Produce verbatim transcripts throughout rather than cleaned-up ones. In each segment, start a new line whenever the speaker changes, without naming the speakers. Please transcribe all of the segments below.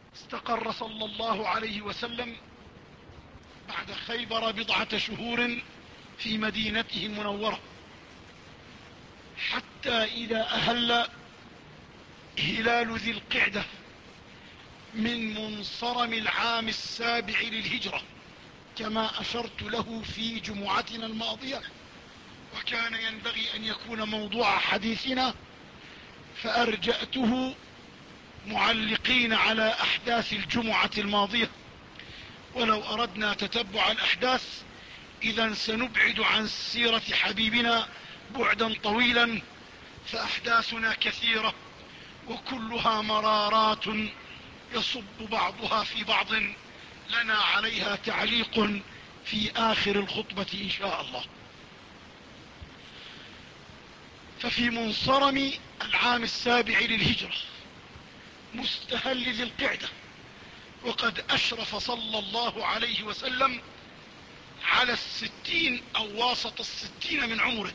استقر صلى الله عليه وسلم بعد خيبر بضعة شهور في مدينته المنورة، حتى إذا أهل هلال ذي القعدة من منصرم العام السابع للهجرة كما أشرت له في جمعتنا الماضية، وكان ينبغي أن يكون موضوع حديثنا، فأرجأته معلقين على أحداث الجمعة الماضية. ولو أردنا تتبع الأحداث إذا سنبعد عن سيرة حبيبنا بعدا طويلا، فأحداثنا كثيرة وكلها مرارات يصب بعضها في بعض، لنا عليها تعليق في آخر الخطبة إن شاء الله. ففي منصرم العام السابع للهجرة مستهل ذي القعدة، وقد أشرف صلى الله عليه وسلم على الستين أو واسط الستين من عمره،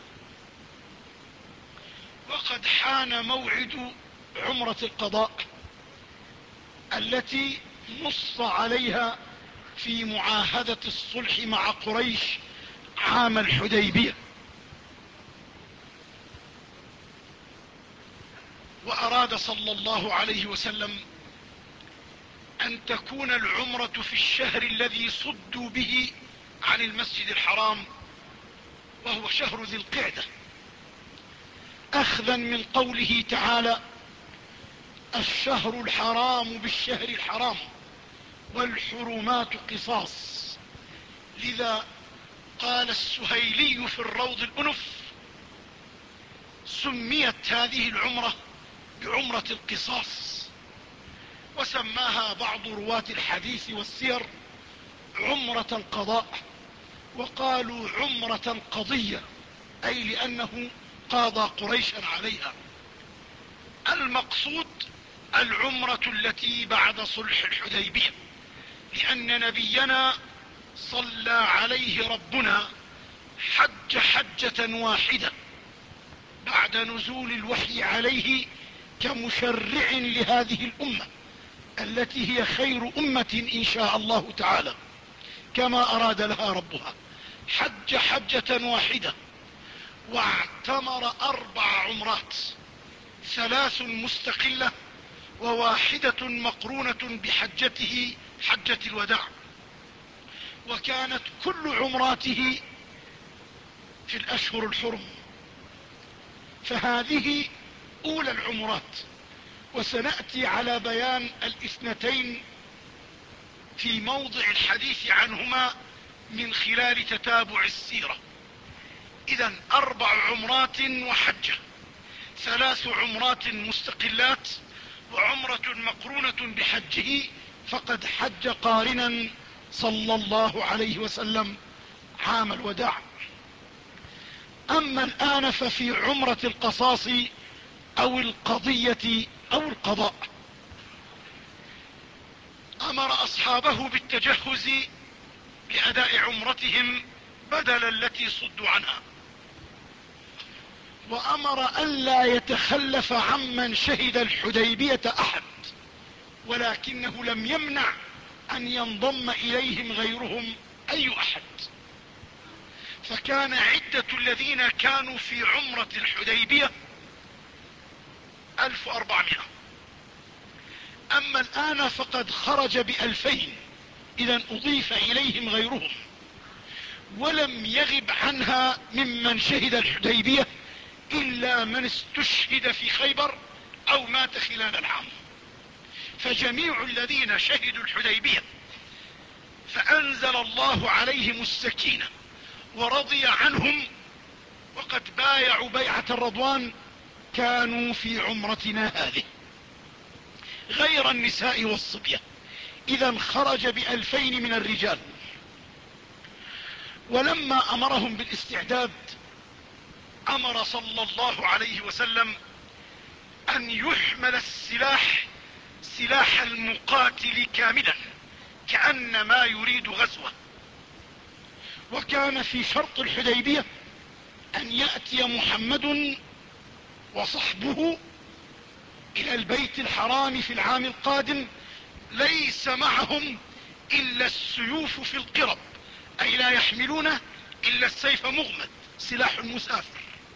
وقد حان موعد عمرة القضاء التي نص عليها في معاهدة الصلح مع قريش عام الحديبية. وأراد صلى الله عليه وسلم أن تكون العمرة في الشهر الذي صدوا به عن المسجد الحرام، وهو شهر ذي القعدة، أخذا من قوله تعالى: الشهر الحرام بالشهر الحرام والحرمات قصاص. لذا قال السهيلي في الروض الأنف: سميت هذه العمرة بعمرة القصاص، وسماها بعض رواة الحديث والسير عمرة القضاء، وقالوا عمرة القضية، أي لأنه قاضى قريشا عليها. المقصود العمرة التي بعد صلح الحديبية، لأن نبينا صلى عليه ربنا حج حجة واحدة بعد نزول الوحي عليه كمشرع لهذه الأمة التي هي خير أمة إن شاء الله تعالى كما أراد لها ربها. حج حجة واحدة واعتمر أربع عمرات، ثلاث مستقلة وواحدة مقرونة بحجته حجة الوداع، وكانت كل عمراته في الأشهر الحرم. فهذه أولى العمرات، وسنأتي على بيان الاثنتين في موضع الحديث عنهما من خلال تتابع السيرة. إذن أربع عمرات وحجة، ثلاث عمرات مستقلات وعمرة مقرونة بحجه، فقد حج قارنا صلى الله عليه وسلم عام الوداع. أما الآن ففي عمرة القصاص أو القضية أو القضاء، أمر أصحابه بالتجهز لأداء عمرتهم بدل التي صدوا عنها، وأمر ألا يتخلف عمن شهد الحديبية أحد، ولكنه لم يمنع أن ينضم إليهم غيرهم أي أحد. فكان عدة الذين كانوا في عمرة الحديبية ألف وأربعمائة، أما الآن فقد خرج بألفين، إذن أضيف إليهم غيرهم، ولم يغب عنها ممن شهد الحديبية إلا من استشهد في خيبر أو مات خلال العام. فجميع الذين شهدوا الحديبية فأنزل الله عليهم السكينة ورضي عنهم وقد بايعوا بيعة الرضوان كانوا في عمرتنا هذه، غير النساء والصبية. إذا خرج بألفين من الرجال. ولما أمرهم بالاستعداد أمر صلى الله عليه وسلم أن يحمل السلاح سلاح المقاتل كاملا كأنما يريد غزوة. وكان في شرط الحديبية أن يأتي محمد وصحبه إلى البيت الحرام في العام القادم ليس معهم إلا السيوف في القرب، أي لا يحملون إلا السيف مغمد، سلاح المسافر.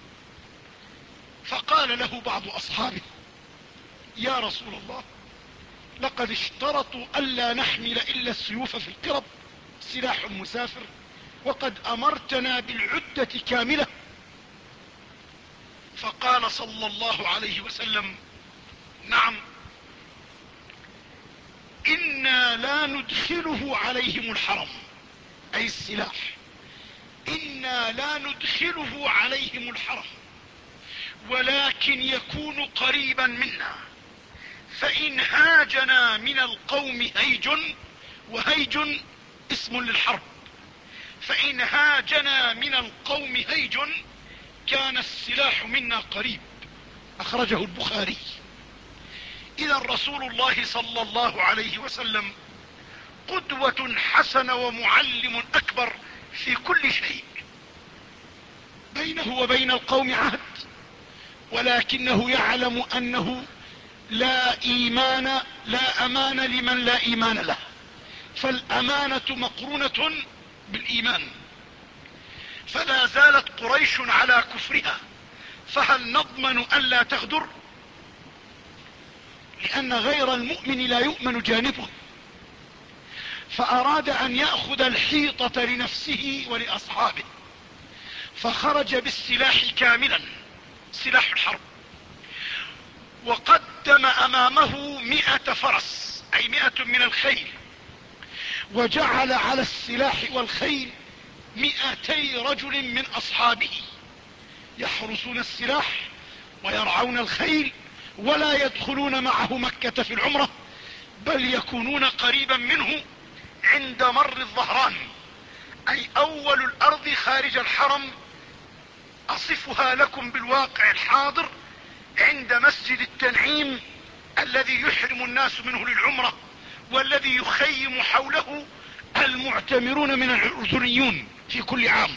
فقال له بعض أصحابه: يا رسول الله، لقد اشترطوا ألا نحمل إلا السيوف في القرب، سلاح المسافر، وقد أمرتنا بالعدة كاملة. فقال صلى الله عليه وسلم: نعم، إنا لا ندخله عليهم الحرم، أي السلاح، إنا لا ندخله عليهم الحرم، ولكن يكون قريبا منا، فإن هاجنا من القوم هيج، وهيج اسم للحرب، فإن هاجنا من القوم هيج كان السلاح منا قريب. أخرجه البخاري. إذا رسول الله صلى الله عليه وسلم قدوة حسنة ومعلم أكبر في كل شيء. بينه وبين القوم عهد، ولكنه يعلم أنه لا إيمان لا أمان لمن لا إيمان له، فالأمانة مقرونة بالإيمان. فلا زالت قريش على كفرها، فهل نضمن ألا تغدر؟ لأن غير المؤمن لا يؤمن جانبه. فأراد أن يأخذ الحيطة لنفسه ولأصحابه، فخرج بالسلاح كاملا، سلاح الحرب، وقدم أمامه مئة فرس، أي مئة من الخيل، وجعل على السلاح والخيل مئتي رجل من أصحابه يحرسون السلاح ويرعون الخيل، ولا يدخلون معه مكة في العمرة، بل يكونون قريبا منه عند مر الظهران، أي أول الأرض خارج الحرم. أصفها لكم بالواقع الحاضر عند مسجد التنعيم الذي يحرم الناس منه للعمرة، والذي يخيم حوله المعتمرون من الأردنيون في كل عام.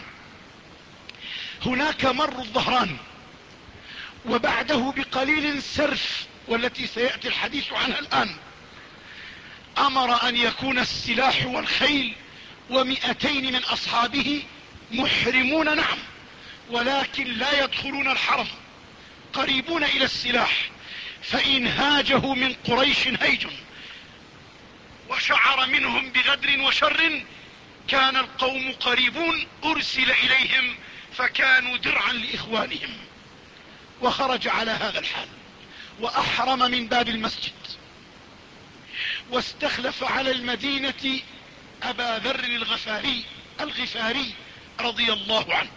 هناك مر الظهران، وبعده بقليل سرف، والتي سيأتي الحديث عنها الآن. أمر أن يكون السلاح والخيل ومئتين من أصحابه محرمون، نعم، ولكن لا يدخلون الحرم، قريبون إلى السلاح. فإن هاجه من قريش هيج وشعر منهم بغدر وشر، كان القوم قريبون، أرسل إليهم فكانوا درعا لإخوانهم. وخرج على هذا الحال، وأحرم من باب المسجد، واستخلف على المدينة أبا ذر الغفاري الغفاري رضي الله عنه.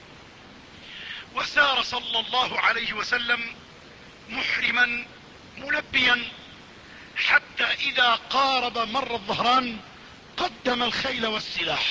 وسار صلى الله عليه وسلم محرما ملبيا، حتى إذا قارب مر الظهران قدم الخيل والسلاح،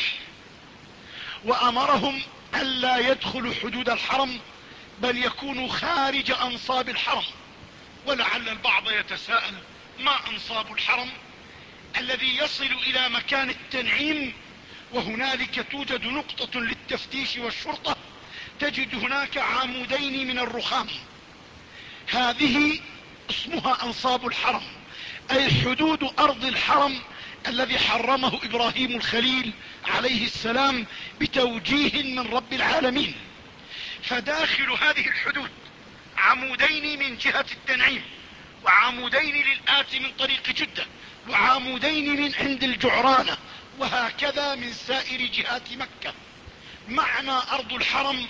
وأمرهم ألا يدخلوا حدود الحرم، بل يكونوا خارج أنصاب الحرم. ولعل البعض يتساءل: ما أنصاب الحرم؟ الذي يصل إلى مكان التنعيم، وهنالك توجد نقطة للتفتيش والشرطة، تجد هناك عمودين من الرخام، هذه اسمها أنصاب الحرم، أي حدود أرض الحرم الذي حرمه إبراهيم الخليل عليه السلام بتوجيه من رب العالمين. فداخل هذه الحدود عمودين من جهة التنعيم، وعمودين للآت من طريق جدة، وعمودين من عند الجعرانة، وهكذا من سائر جهات مكة. معنى أرض الحرم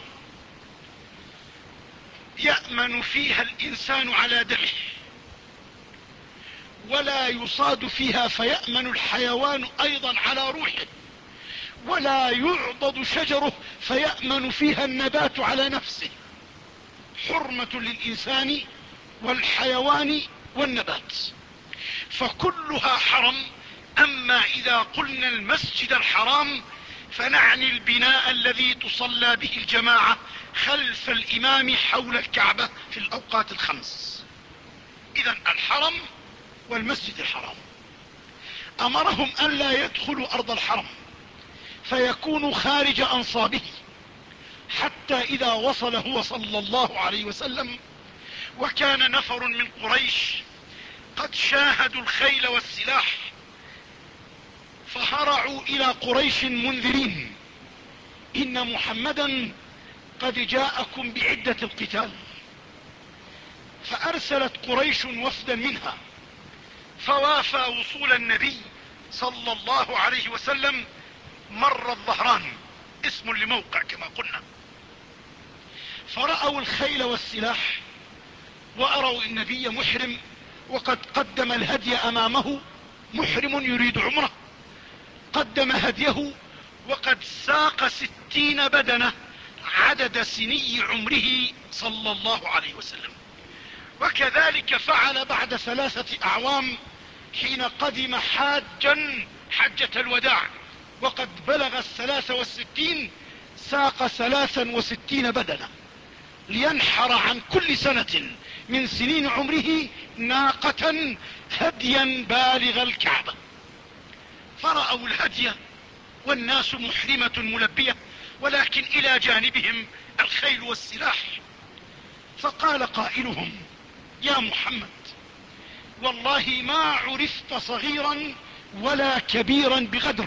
يأمن فيها الإنسان على دمه، ولا يصاد فيها فيأمن الحيوان أيضا على روحه، ولا يعضد شجره فيأمن فيها النبات على نفسه. حرمة للإنسان والحيوان والنبات، فكلها حرم. أما إذا قلنا المسجد الحرام فنعني البناء الذي تصلى به الجماعة خلف الإمام حول الكعبة في الأوقات الخمس. إذن الحرم والمسجد الحرام. أمرهم ألا يدخلوا أرض الحرم، فيكونوا خارج أنصابه، حتى إذا وصل هو صلى الله عليه وسلم وكان نفر من قريش قد شاهدوا الخيل والسلاح، فهرعوا إلى قريش منذرين: إن محمدا قد جاءكم بعدة القتال. فأرسلت قريش وفدا منها، فوافى وصول النبي صلى الله عليه وسلم مر الظهران، اسم لموقع كما قلنا. فرأوا الخيل والسلاح وأروا النبي محرم، وقد قدم الهدي أمامه، محرم يريد عمره، قدم هديه وقد ساق ستين بدنة عدد سني عمره صلى الله عليه وسلم. وكذلك فعل بعد ثلاثة أعوام حين قدم حاجا حجة الوداع وقد بلغ الثلاث والستين، ساق ثلاثا وستين بدنة لينحر عن كل سنة من سنين عمره ناقة هديا بالغ الكعبة. فرأوا الهدي والناس محرمة ملبية، ولكن إلى جانبهم الخيل والسلاح. فقال قائلهم: يا محمد، والله ما عرفت صغيرا ولا كبيرا بغدر،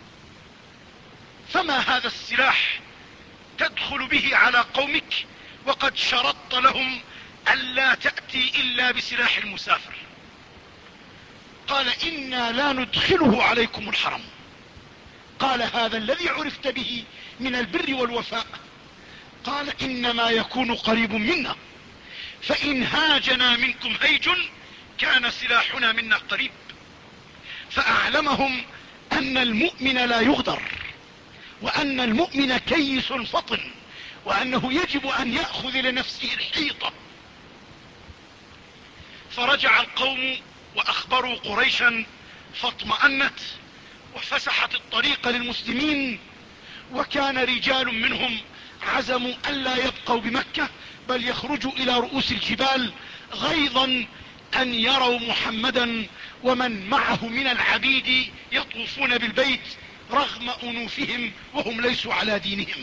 فما هذا السلاح تدخل به على قومك وقد شرطت لهم ألا تأتي إلا بسلاح المسافر؟ قال: إنا لا ندخله عليكم الحرم. قال: هذا الذي عرفت به من البر والوفاء. قال: إنما يكون قريب منا، فإن هاجنا منكم هيج كان سلاحنا منا قريب. فأعلمهم أن المؤمن لا يغدر، وأن المؤمن كيس فطن، وأنه يجب أن يأخذ لنفسه الحيطة. فرجع القوم وأخبروا قريشا، فاطمأنت وفسحت الطريق للمسلمين. وكان رجال منهم عزموا ألا يبقوا بمكة، بل يخرجوا إلى رؤوس الجبال غيظا أن يروا محمدا ومن معه من العبيد يطوفون بالبيت رغم أنوفهم وهم ليسوا على دينهم.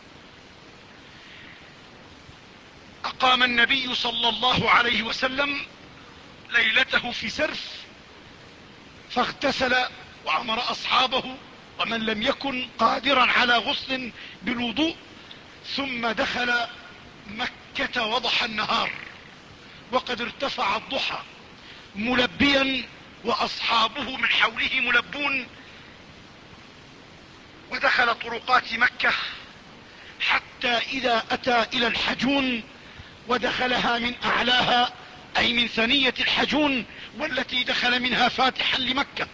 أقام النبي صلى الله عليه وسلم ليلته في سرف، فاغتسل وأمر أصحابه ومن لم يكن قادرا على غسل بالوضوء، ثم دخل مكة وضح النهار وقد ارتفع الضحى ملبيا، وأصحابه من حوله ملبون. ودخل طرقات مكة حتى إذا أتى إلى الحجون ودخلها من أعلاها، أي من ثنية الحجون والتي دخل منها فاتحا لمكة،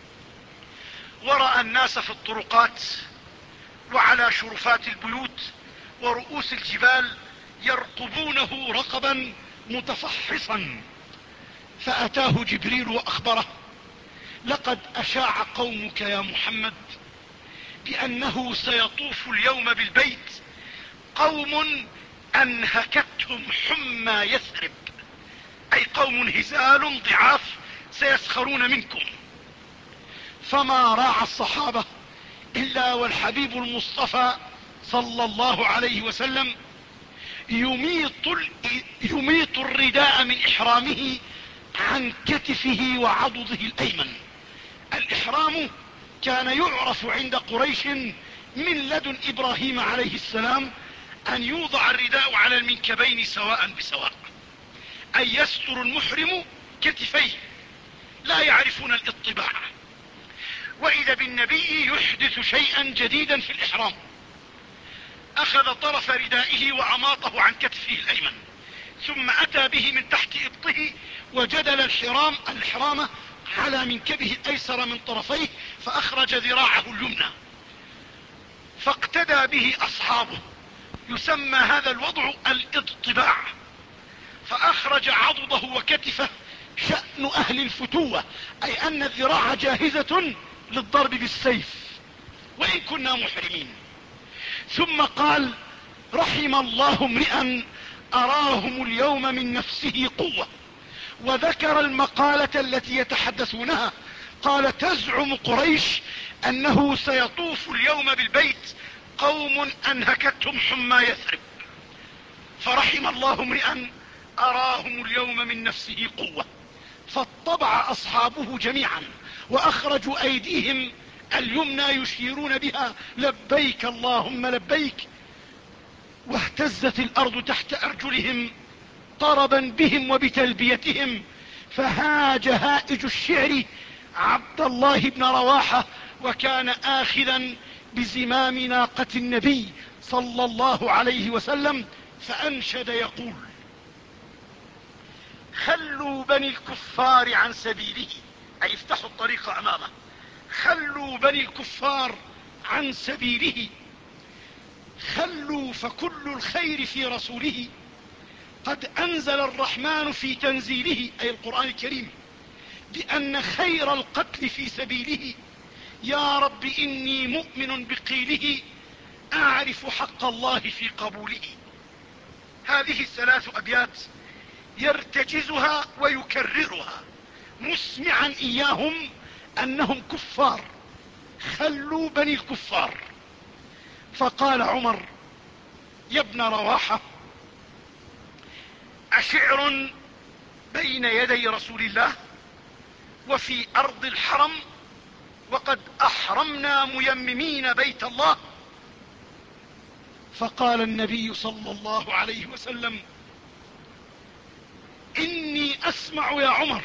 ورأى الناس في الطرقات وعلى شرفات البيوت ورؤوس الجبال يرقبونه رقبا متفحصا. فأتاه جبريل وأخبره: لقد أشاع قومك يا محمد بأنه سيطوف اليوم بالبيت قوم أنهكتهم حمى يثرب، أي قوم هزال ضعاف سيسخرون منكم. فما راعى الصحابة إلا والحبيب المصطفى صلى الله عليه وسلم يميط, يميط الرداء من إحرامه عن كتفه وعضده الأيمن. الإحرام كان يعرف عند قريش من لدن إبراهيم عليه السلام أن يوضع الرداء على المنكبين سواء بسواء، أي يستر المحرم كتفيه، لا يعرفون الاطباع. وإذا بالنبي يحدث شيئا جديدا في الإحرام، أخذ طرف ردائه وأماطه عن كتفه الأيمن، ثم أتى به من تحت إبطه وجدل الحرام الحرامة على منكبه الأيسر من طرفيه، فأخرج ذراعه اليمنى، فاقتدى به أصحابه. يسمى هذا الوضع الاضطباع. فأخرج عضده وكتفه شأن أهل الفتوة، أي أن الذراع جاهزة للضرب بالسيف وإن كنا محرمين. ثم قال: رحم الله امرئا أراهم اليوم من نفسه قوة. وذكر المقالة التي يتحدثونها، قال: تزعم قريش أنه سيطوف اليوم بالبيت قوم أنهكتهم حمى يثرب، فرحم الله امرئا أراهم اليوم من نفسه قوة. فاطبع أصحابه جميعا وأخرجوا أيديهم اليمنى يشيرون بها لبيك اللهم لبيك، واهتزت الأرض تحت أرجلهم طربا بهم وبتلبيتهم. فهاج هائج الشعر عبد الله بن رواحة، وكان آخذا بزمام ناقة النبي صلى الله عليه وسلم، فأنشد يقول: خلوا بني الكفار عن سبيله، أي افتحوا الطريق أمامه. خلوا بني الكفار عن سبيله، خلوا فكل الخير في رسوله، قد أنزل الرحمن في تنزيله، أي القرآن الكريم، بأن خير القتل في سبيله. يا رب إني مؤمن بقيله، أعرف حق الله في قبوله. هذه الثلاث أبيات يرتجزها ويكررها مسمعا إياهم أنهم كفار. خلوا بني الكفار. فقال عمر: يا ابن رواحة، أشعر بين يدي رسول الله وفي أرض الحرم، وقد أحرمنا ميممين بيت الله. فقال النبي صلى الله عليه وسلم: إني أسمع يا عمر.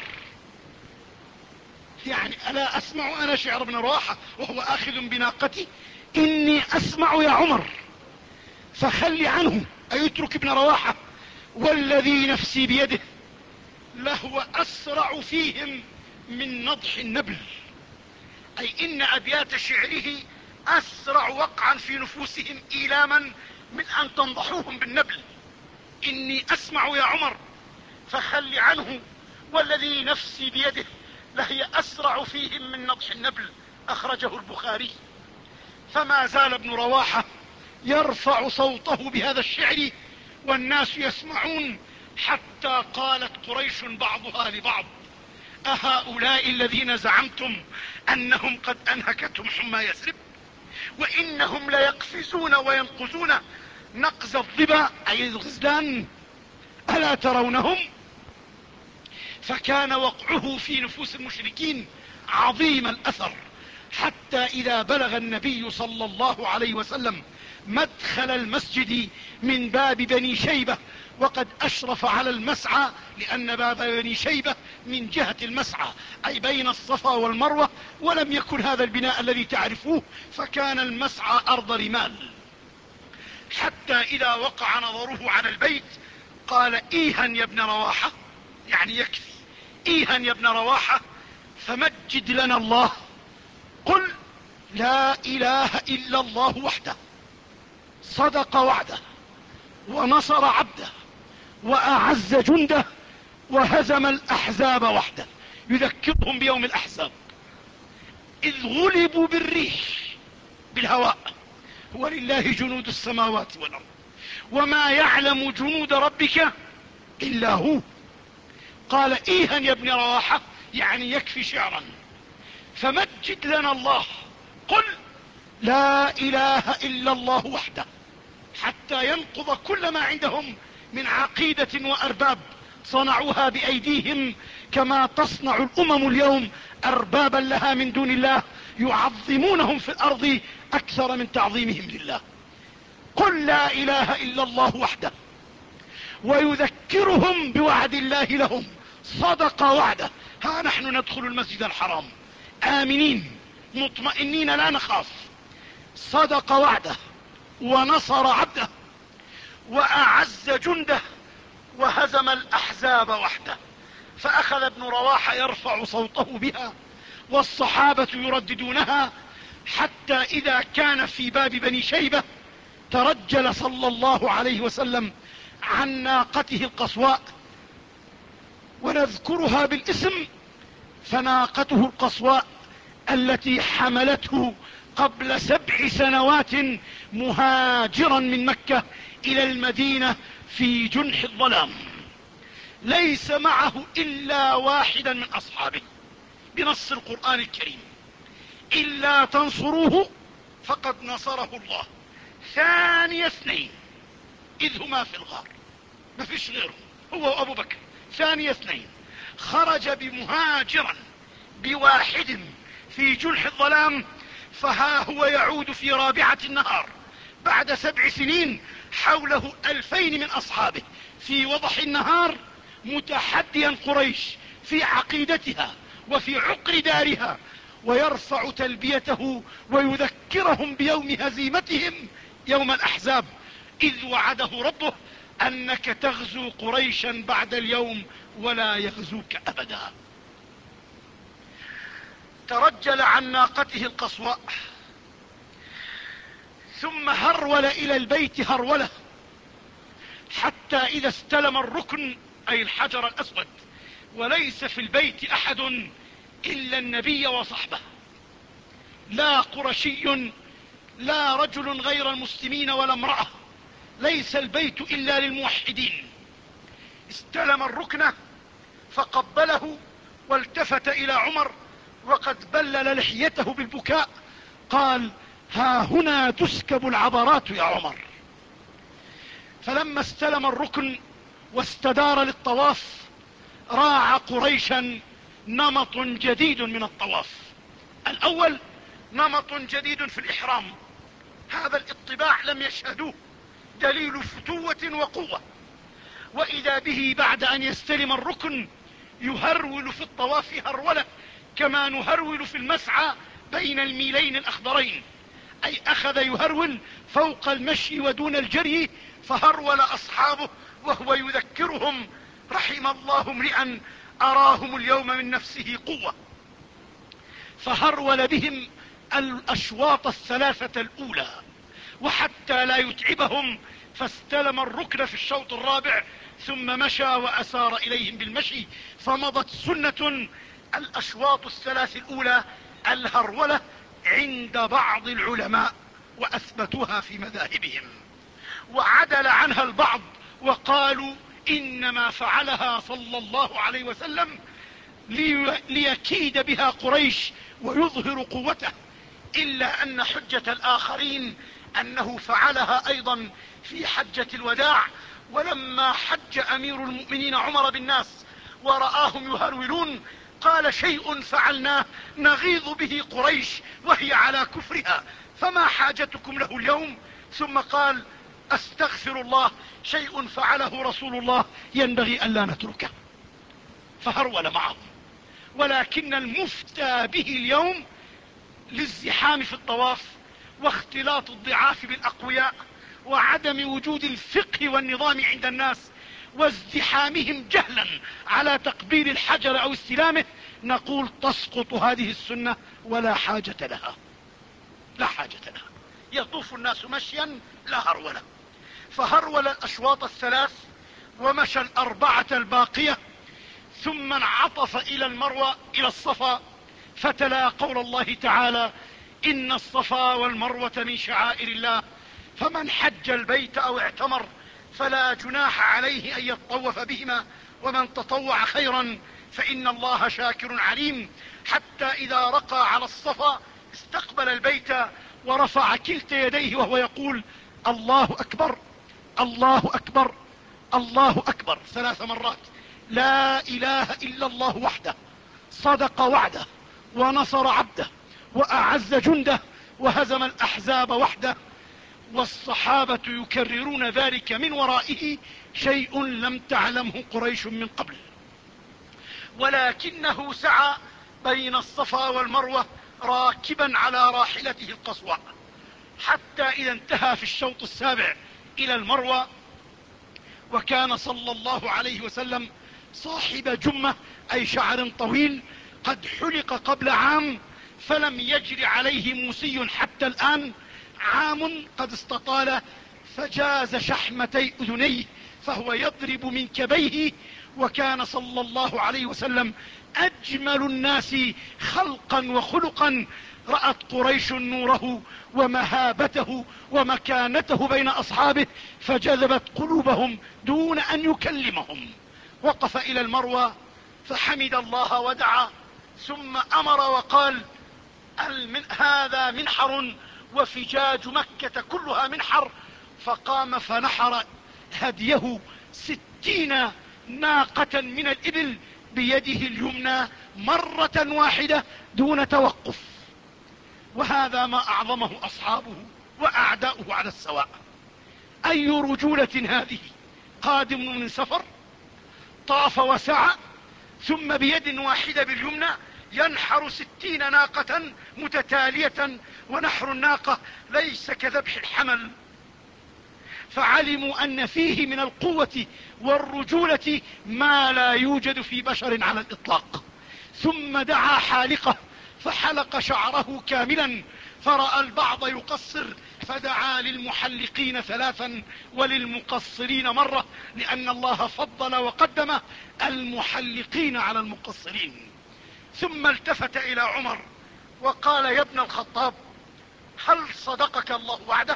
يعني ألا أسمع أنا شعر ابن رواحة وهو آخذ بناقتي؟ إني أسمع يا عمر، فخل عنه، أي اترك ابن رواحة، والذي نفسي بيده لهو أسرع فيهم من نضح النبل. أي إن أبيات شعره أسرع وقعا في نفوسهم إيلاما من أن تنضحوهم بالنبل. إني أسمع يا عمر فخل عنه، والذي نفسي بيده لهي أسرع فيهم من نضح النبل. أخرجه البخاري. فما زال ابن رواحة يرفع صوته بهذا الشعر والناس يسمعون، حتى قالت قريش بعضها لبعض: أهؤلاء الذين زعمتم أنهم قد أنهكتهم حمى يثرب، وإنهم ليقفزون وينقزون نقز الظبا، أي الغزلان، ألا ترونهم؟ فكان وقعه في نفوس المشركين عظيم الأثر، حتى إذا بلغ النبي صلى الله عليه وسلم مدخل المسجد من باب بني شيبة، وقد أشرف على المسعى، لأن باب بني شيبة من جهة المسعى، أي بين الصفا والمروة، ولم يكن هذا البناء الذي تعرفوه، فكان المسعى أرض رمال. حتى إذا وقع نظره على البيت قال: إيها يا ابن رواحة، يعني يكفي، إيها يا ابن رواحة، فمجد لنا الله، قل لا إله إلا الله وحده، صدق وعده، ونصر عبده، وأعز جنده، وهزم الأحزاب وحده. يذكرهم بيوم الأحزاب إذ غلبوا بالريح، بالهواء، ولله جنود السماوات والأرض، وما يعلم جنود ربك إلا هو. قال: إيها يا ابن رواحة، يعني يكفي شعرا، فمجد لنا الله، قل لا إله إلا الله وحده، حتى ينقض كل ما عندهم من عقيدة وأرباب صنعوها بأيديهم، كما تصنع الأمم اليوم أربابا لها من دون الله يعظمونهم في الأرض أكثر من تعظيمهم لله. قل لا إله إلا الله وحده، ويذكرهم بوعد الله لهم، صدق وعده. ها نحن ندخل المسجد الحرام آمنين مطمئنين لا نخاف. صدق وعده، ونصر عبده، وأعز جنده، وهزم الأحزاب وحده. فأخذ ابن رواحة يرفع صوته بها، والصحابة يرددونها، حتى إذا كان في باب بني شيبة ترجل صلى الله عليه وسلم عن ناقته القصواء، ونذكرها بالاسم، فناقته القصواء التي حملته قبل سبع سنوات مهاجرا من مكة إلى المدينة في جنح الظلام، ليس معه إلا واحدا من أصحابه بنص القرآن الكريم: إلا تنصروه فقد نصره الله ثاني اثنين إذ هما في الغار. ما فيش غيره، هو وأبو بكر ثاني اثنين. خرج بمهاجرا بواحد في جلح الظلام، فها هو يعود في رابعة النهار بعد سبع سنين حوله ألفين من أصحابه في وضح النهار، متحديا قريش في عقيدتها وفي عقر دارها، ويرفع تلبيته ويذكرهم بيوم هزيمتهم يوم الأحزاب، إذ وعده ربه أنك تغزو قريشا بعد اليوم ولا يغزوك أبدا. ترجل عن ناقته القصواء، ثم هرول إلى البيت هرولة، حتى إذا استلم الركن أي الحجر الأسود وليس في البيت أحد إلا النبي وصحبه، لا قرشي لا رجل غير المسلمين ولا امرأة، ليس البيت إلا للموحدين. استلم الركن فقبله والتفت إلى عمر وقد بلل لحيته بالبكاء، قال: ها هنا تسكب العبرات يا عمر. فلما استلم الركن واستدار للطواف، راعى قريشا نمط جديد من الطواف. الأول نمط جديد في الإحرام، هذا الإطباع لم يشهدوه، دليل فتوة وقوة. وإذا به بعد أن يستلم الركن يهرول في الطواف هرولة كما نهرول في المسعى بين الميلين الأخضرين، أي أخذ يهرول فوق المشي ودون الجري، فهرول أصحابه وهو يذكرهم: رحم الله امرئا أراهم اليوم من نفسه قوة. فهرول بهم الأشواط الثلاثة الأولى، وحتى لا يتعبهم فاستلم الركن في الشوط الرابع، ثم مشى وأسار إليهم بالمشي، فمضت سنة الأشواط الثلاث الأولى الهرولة عند بعض العلماء وأثبتوها في مذاهبهم، وعدل عنها البعض وقالوا إنما فعلها صلى الله عليه وسلم ليكيد بها قريش ويظهر قوته، إلا أن حجة الآخرين أنه فعلها أيضا في حجة الوداع، ولما حج أمير المؤمنين عمر بالناس ورآهم يهرولون قال: شيء فعلناه نغيظ به قريش وهي على كفرها، فما حاجتكم له اليوم؟ ثم قال: أستغفر الله، شيء فعله رسول الله ينبغي ألا نتركه. فهرول معهم، ولكن المفتى به اليوم للزحام في الطواف واختلاط الضعاف بالأقوياء وعدم وجود الفقه والنظام عند الناس وازدحامهم جهلا على تقبيل الحجر أو استلامه، نقول تسقط هذه السنة ولا حاجة لها، لا حاجة لها. يطوف الناس مشيا لا هرولة. فهرول الأشواط الثلاث ومشى الأربعة الباقية، ثم انعطف إلى المروة إلى الصفا، فتلا قول الله تعالى: إن الصفا والمروة من شعائر الله، فمن حج البيت أو اعتمر فلا جناح عليه أن يطوف بهما، ومن تطوع خيرا فإن الله شاكر عليم. حتى إذا رقى على الصفا استقبل البيت ورفع كلتا يديه وهو يقول: الله أكبر الله أكبر الله أكبر ثلاث مرات، لا إله إلا الله وحده، صدق وعده ونصر عبده وأعز جنده وهزم الأحزاب وحده. والصحابة يكررون ذلك من ورائه، شيء لم تعلمه قريش من قبل. ولكنه سعى بين الصفا والمروة راكبا على راحلته القصواء، حتى إذا انتهى في الشوط السابع إلى المروة، وكان صلى الله عليه وسلم صاحب جمة أي شعر طويل قد حلق قبل عام، فلم يجر عليه موسي حتى الآن، عام قد استطال فجاز شحمتي أذنيه، فهو يضرب من كبيه. وكان صلى الله عليه وسلم أجمل الناس خلقا وخلقا، رأت قريش نوره ومهابته ومكانته بين أصحابه فجذبت قلوبهم دون أن يكلمهم. وقف إلى المروة فحمد الله ودعا، ثم أمر وقال: هذا منحر وفجاج مكة كلها منحر. فقام فنحر هديه ستين ناقة من الإبل بيده اليمنى مرة واحدة دون توقف. وهذا ما أعظمه أصحابه وأعداؤه على السواء. أي رجولة هذه! قادم من سفر، طاف وسعى، ثم بيد واحدة باليمنى ينحر ستين ناقة متتالية، ونحر الناقة ليس كذبح الحمل. فعلموا أن فيه من القوة والرجولة ما لا يوجد في بشر على الإطلاق. ثم دعا حالقه فحلق شعره كاملا، فرأى البعض يقصر فدعا للمحلقين ثلاثا وللمقصرين مرة، لأن الله فضل وقدم المحلقين على المقصرين. ثم التفت إلى عمر وقال: يا ابن الخطاب، هل صدقك الله وعده؟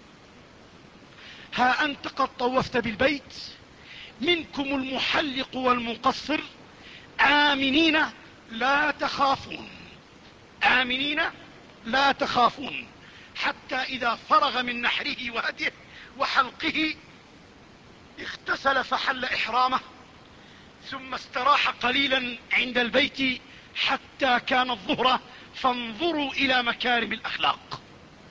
ها أنت قد طوفت بالبيت، منكم المحلق والمقصر، آمنين لا تخافون، آمنين لا تخافون. حتى إذا فرغ من نحره وهديه وحلقه اغتسل فحل إحرامه، ثم استراح قليلا عند البيت حتى كان الظهر. فانظروا إلى مكارم الأخلاق.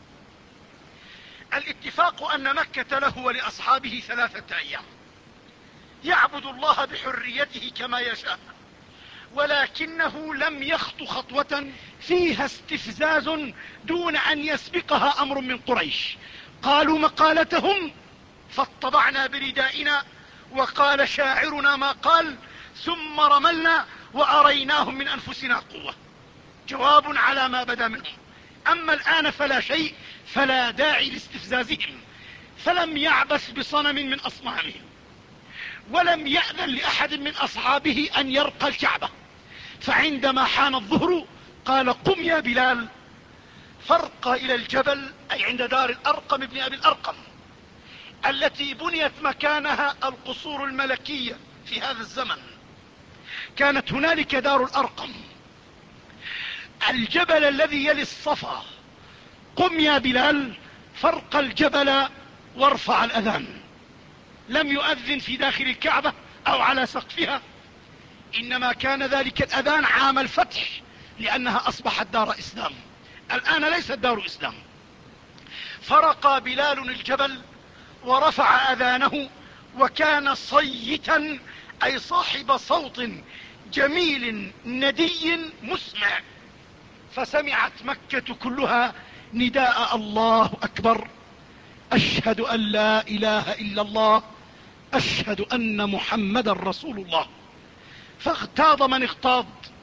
الاتفاق أن مكة له ولأصحابه ثلاثة أيام يعبد الله بحريته كما يشاء، ولكنه لم يخط خطوة فيها استفزاز دون أن يسبقها أمر من قريش. قالوا مقالتهم فاطبعنا بردائنا، وقال شاعرنا ما قال، ثم رملنا وأريناهم من أنفسنا قوة. جواب على ما بدا منهم. أما الآن فلا شيء، فلا داعي لاستفزازهم. فلم يعبث بصنم من أصنامهم، ولم يأذن لأحد من أصحابه أن يرقى الكعبة. فعندما حان الظهر قال: قم يا بلال. فارقى إلى الجبل، أي عند دار الأرقم ابن أبي الأرقم التي بنيت مكانها القصور الملكية في هذا الزمن. كانت هنالك دار الأرقم، الجبل الذي يلي الصفا. قم يا بلال، فارقى الجبل وارفع الأذان. لم يؤذن في داخل الكعبة أو على سقفها، إنما كان ذلك الأذان عام الفتح، لأنها أصبحت دار إسلام. الآن ليست دار إسلام. فرقى بلال الجبل ورفع أذانه، وكان صيتا، أي صاحب صوت جميل ندي مسمع. فسمعت مكة كلها نداء: الله أكبر، أشهد أن لا إله إلا الله، أشهد أن محمدا رسول الله. فاغتاظ من اغتاظ،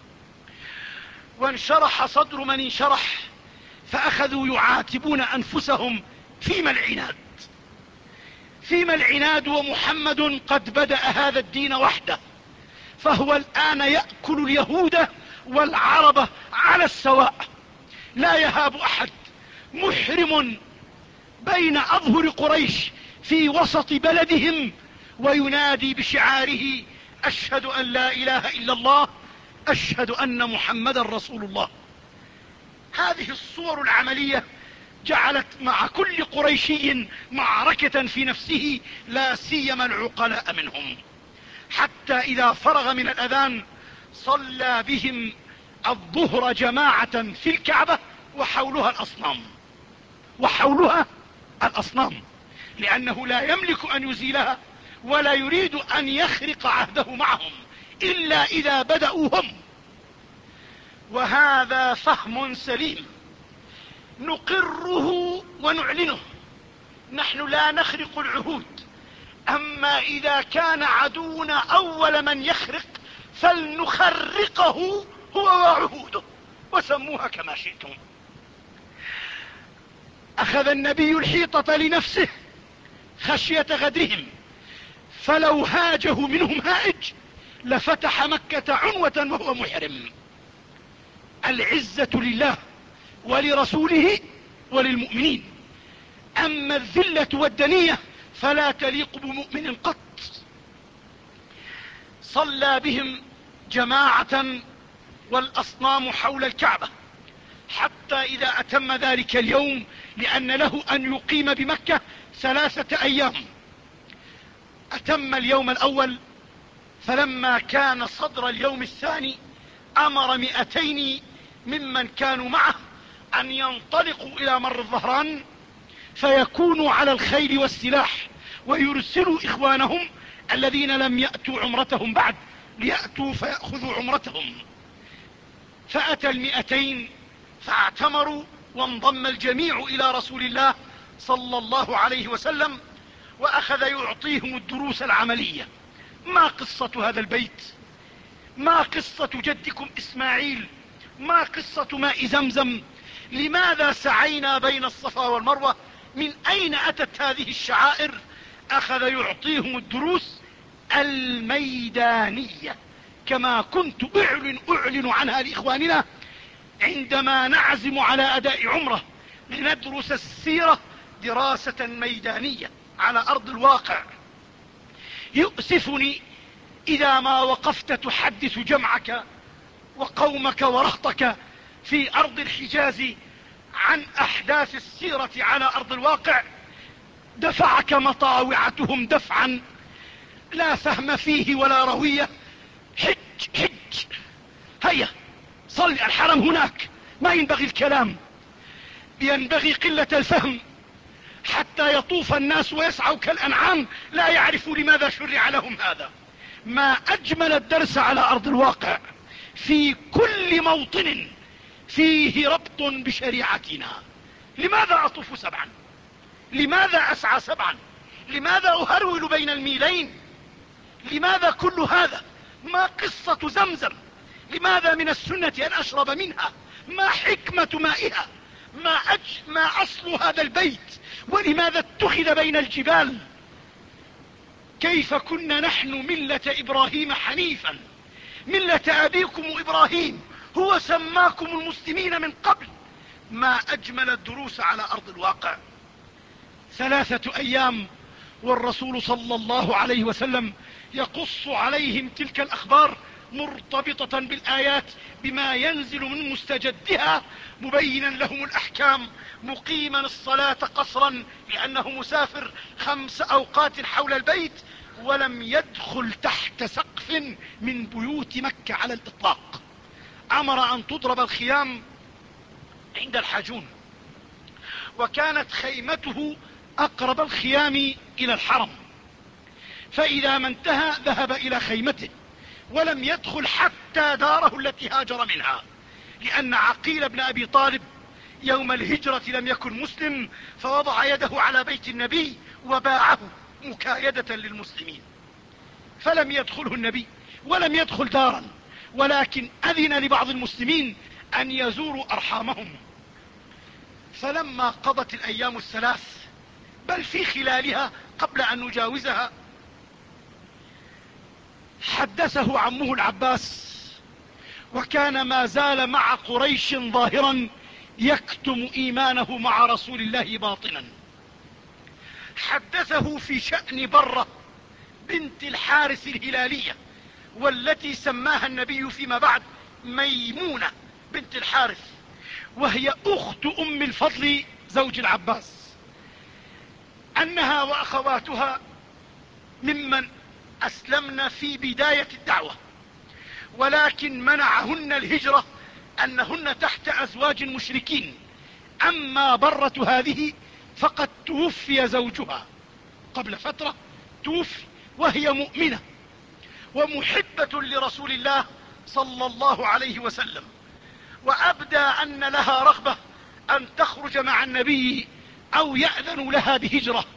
وانشرح صدر من انشرح، فأخذوا يعاتبون أنفسهم: فيما العناد؟ فيما العناد ومحمد قد بدأ هذا الدين وحده، فهو الآن يأكل اليهود والعرب على السواء، لا يهاب أحد. محرم بين أظهر قريش في وسط بلدهم وينادي بشعاره: أشهد أن لا إله إلا الله، أشهد أن محمدا رسول الله. هذه الصور العملية جعلت مع كل قريشي معركة في نفسه، لا سيما العقلاء منهم. حتى إذا فرغ من الأذان صلى بهم الظهر جماعة في الكعبة وحولها الأصنام، وحولها الأصنام، لأنه لا يملك أن يزيلها ولا يريد أن يخرق عهده معهم إلا إذا بدأوا هم. وهذا فهم سليم نقره ونعلنه. نحن لا نخرق العهود، أما إذا كان عدونا أول من يخرق فلنخرقه هو وعهوده، وسموها كما شئتم. أخذ النبي الحيطة لنفسه خشية غدرهم، فلو هاجه منهم هائج لفتح مكة عنوة وهو محرم. العزة لله ولرسوله وللمؤمنين، أما الذلة والدنية فلا تليق بمؤمن قط. صلى بهم جماعة والأصنام حول الكعبة، حتى إذا أتم ذلك اليوم، لأن له أن يقيم بمكة ثلاثة أيام. أتم اليوم الأول فلما كان صدر اليوم الثاني امر مئتين ممن كانوا معه ان ينطلقوا الى مر الظهران فيكونوا على الخيل والسلاح، ويرسلوا اخوانهم الذين لم يأتوا عمرتهم بعد ليأتوا فيأخذوا عمرتهم. فأتى المئتين فاعتمروا، وانضم الجميع الى رسول الله صلى الله عليه وسلم، واخذ يعطيهم الدروس العملية. ما قصة هذا البيت؟ ما قصة جدكم اسماعيل؟ ما قصة ماء زمزم؟ لماذا سعينا بين الصفا والمروة؟ من اين اتت هذه الشعائر؟ اخذ يعطيهم الدروس الميدانية، كما كنت اعلن اعلن عنها لاخواننا عندما نعزم على اداء عمرة، لندرس السيرة دراسة ميدانية على ارض الواقع. يؤسفني اذا ما وقفت تحدث جمعك وقومك ورهطك في ارض الحجاز عن احداث السيرة على ارض الواقع، دفعك مطاوعتهم دفعا لا فهم فيه ولا روية. حج حج، هيا صل، الحرم هناك، ما ينبغي الكلام، ينبغي قلة الفهم حتى يطوف الناس ويسعوا كالانعام لا يعرفوا لماذا شرع لهم هذا. ما اجمل الدرس على ارض الواقع، في كل موطن فيه ربط بشريعتنا. لماذا اطوف سبعا؟ لماذا اسعى سبعا؟ لماذا اهرول بين الميلين؟ لماذا كل هذا؟ ما قصة زمزم؟ لماذا من السنة ان اشرب منها؟ ما حكمة مائها؟ ما, أج... ما اصل هذا البيت؟ ولماذا اتخذ بين الجبال؟ كيف كنا نحن ملة ابراهيم حنيفا، ملة ابيكم ابراهيم، هو سماكم المسلمين من قبل. ما اجمل الدروس على ارض الواقع. ثلاثة ايام والرسول صلى الله عليه وسلم يقص عليهم تلك الاخبار مرتبطة بالايات بما ينزل من مستجدها، مبينا لهم الاحكام، مقيما الصلاة قصرا لانه مسافر خمس اوقات حول البيت، ولم يدخل تحت سقف من بيوت مكة على الاطلاق. امر ان تضرب الخيام عند الحاجون، وكانت خيمته اقرب الخيام الى الحرم، فاذا ما انتهى ذهب الى خيمته ولم يدخل حتى داره التي هاجر منها، لان عقيل بن ابي طالب يوم الهجرة لم يكن مسلم، فوضع يده على بيت النبي وباعه مكايدة للمسلمين، فلم يدخله النبي ولم يدخل دارا، ولكن اذن لبعض المسلمين ان يزوروا ارحامهم. فلما قضت الايام الثلاث، بل في خلالها قبل ان نجاوزها، حدثه عمه العباس، وكان ما زال مع قريش ظاهرا يكتم ايمانه مع رسول الله باطنا. حدثه في شأن برة بنت الحارث الهلالية، والتي سماها النبي فيما بعد ميمونة بنت الحارث، وهي اخت ام الفضل زوج العباس، انها واخواتها ممن اسلمن في بداية الدعوة، ولكن منعهن الهجرة انهن تحت ازواج مشركين. اما برة هذه فقد توفي زوجها قبل فترة، توفي وهي مؤمنة ومحبة لرسول الله صلى الله عليه وسلم، وابدى ان لها رغبة ان تخرج مع النبي او يأذن لها بهجرة،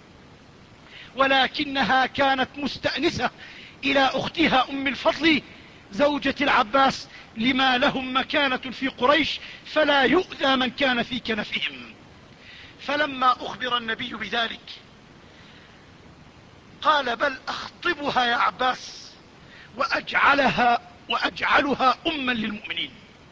ولكنها كانت مستأنسة الى اختها ام الفضل زوجة العباس، لما لهم مكانة في قريش فلا يؤذى من كان في كنفهم. فلما اخبر النبي بذلك قال: بل اخطبها يا عباس واجعلها واجعلها اما للمؤمنين.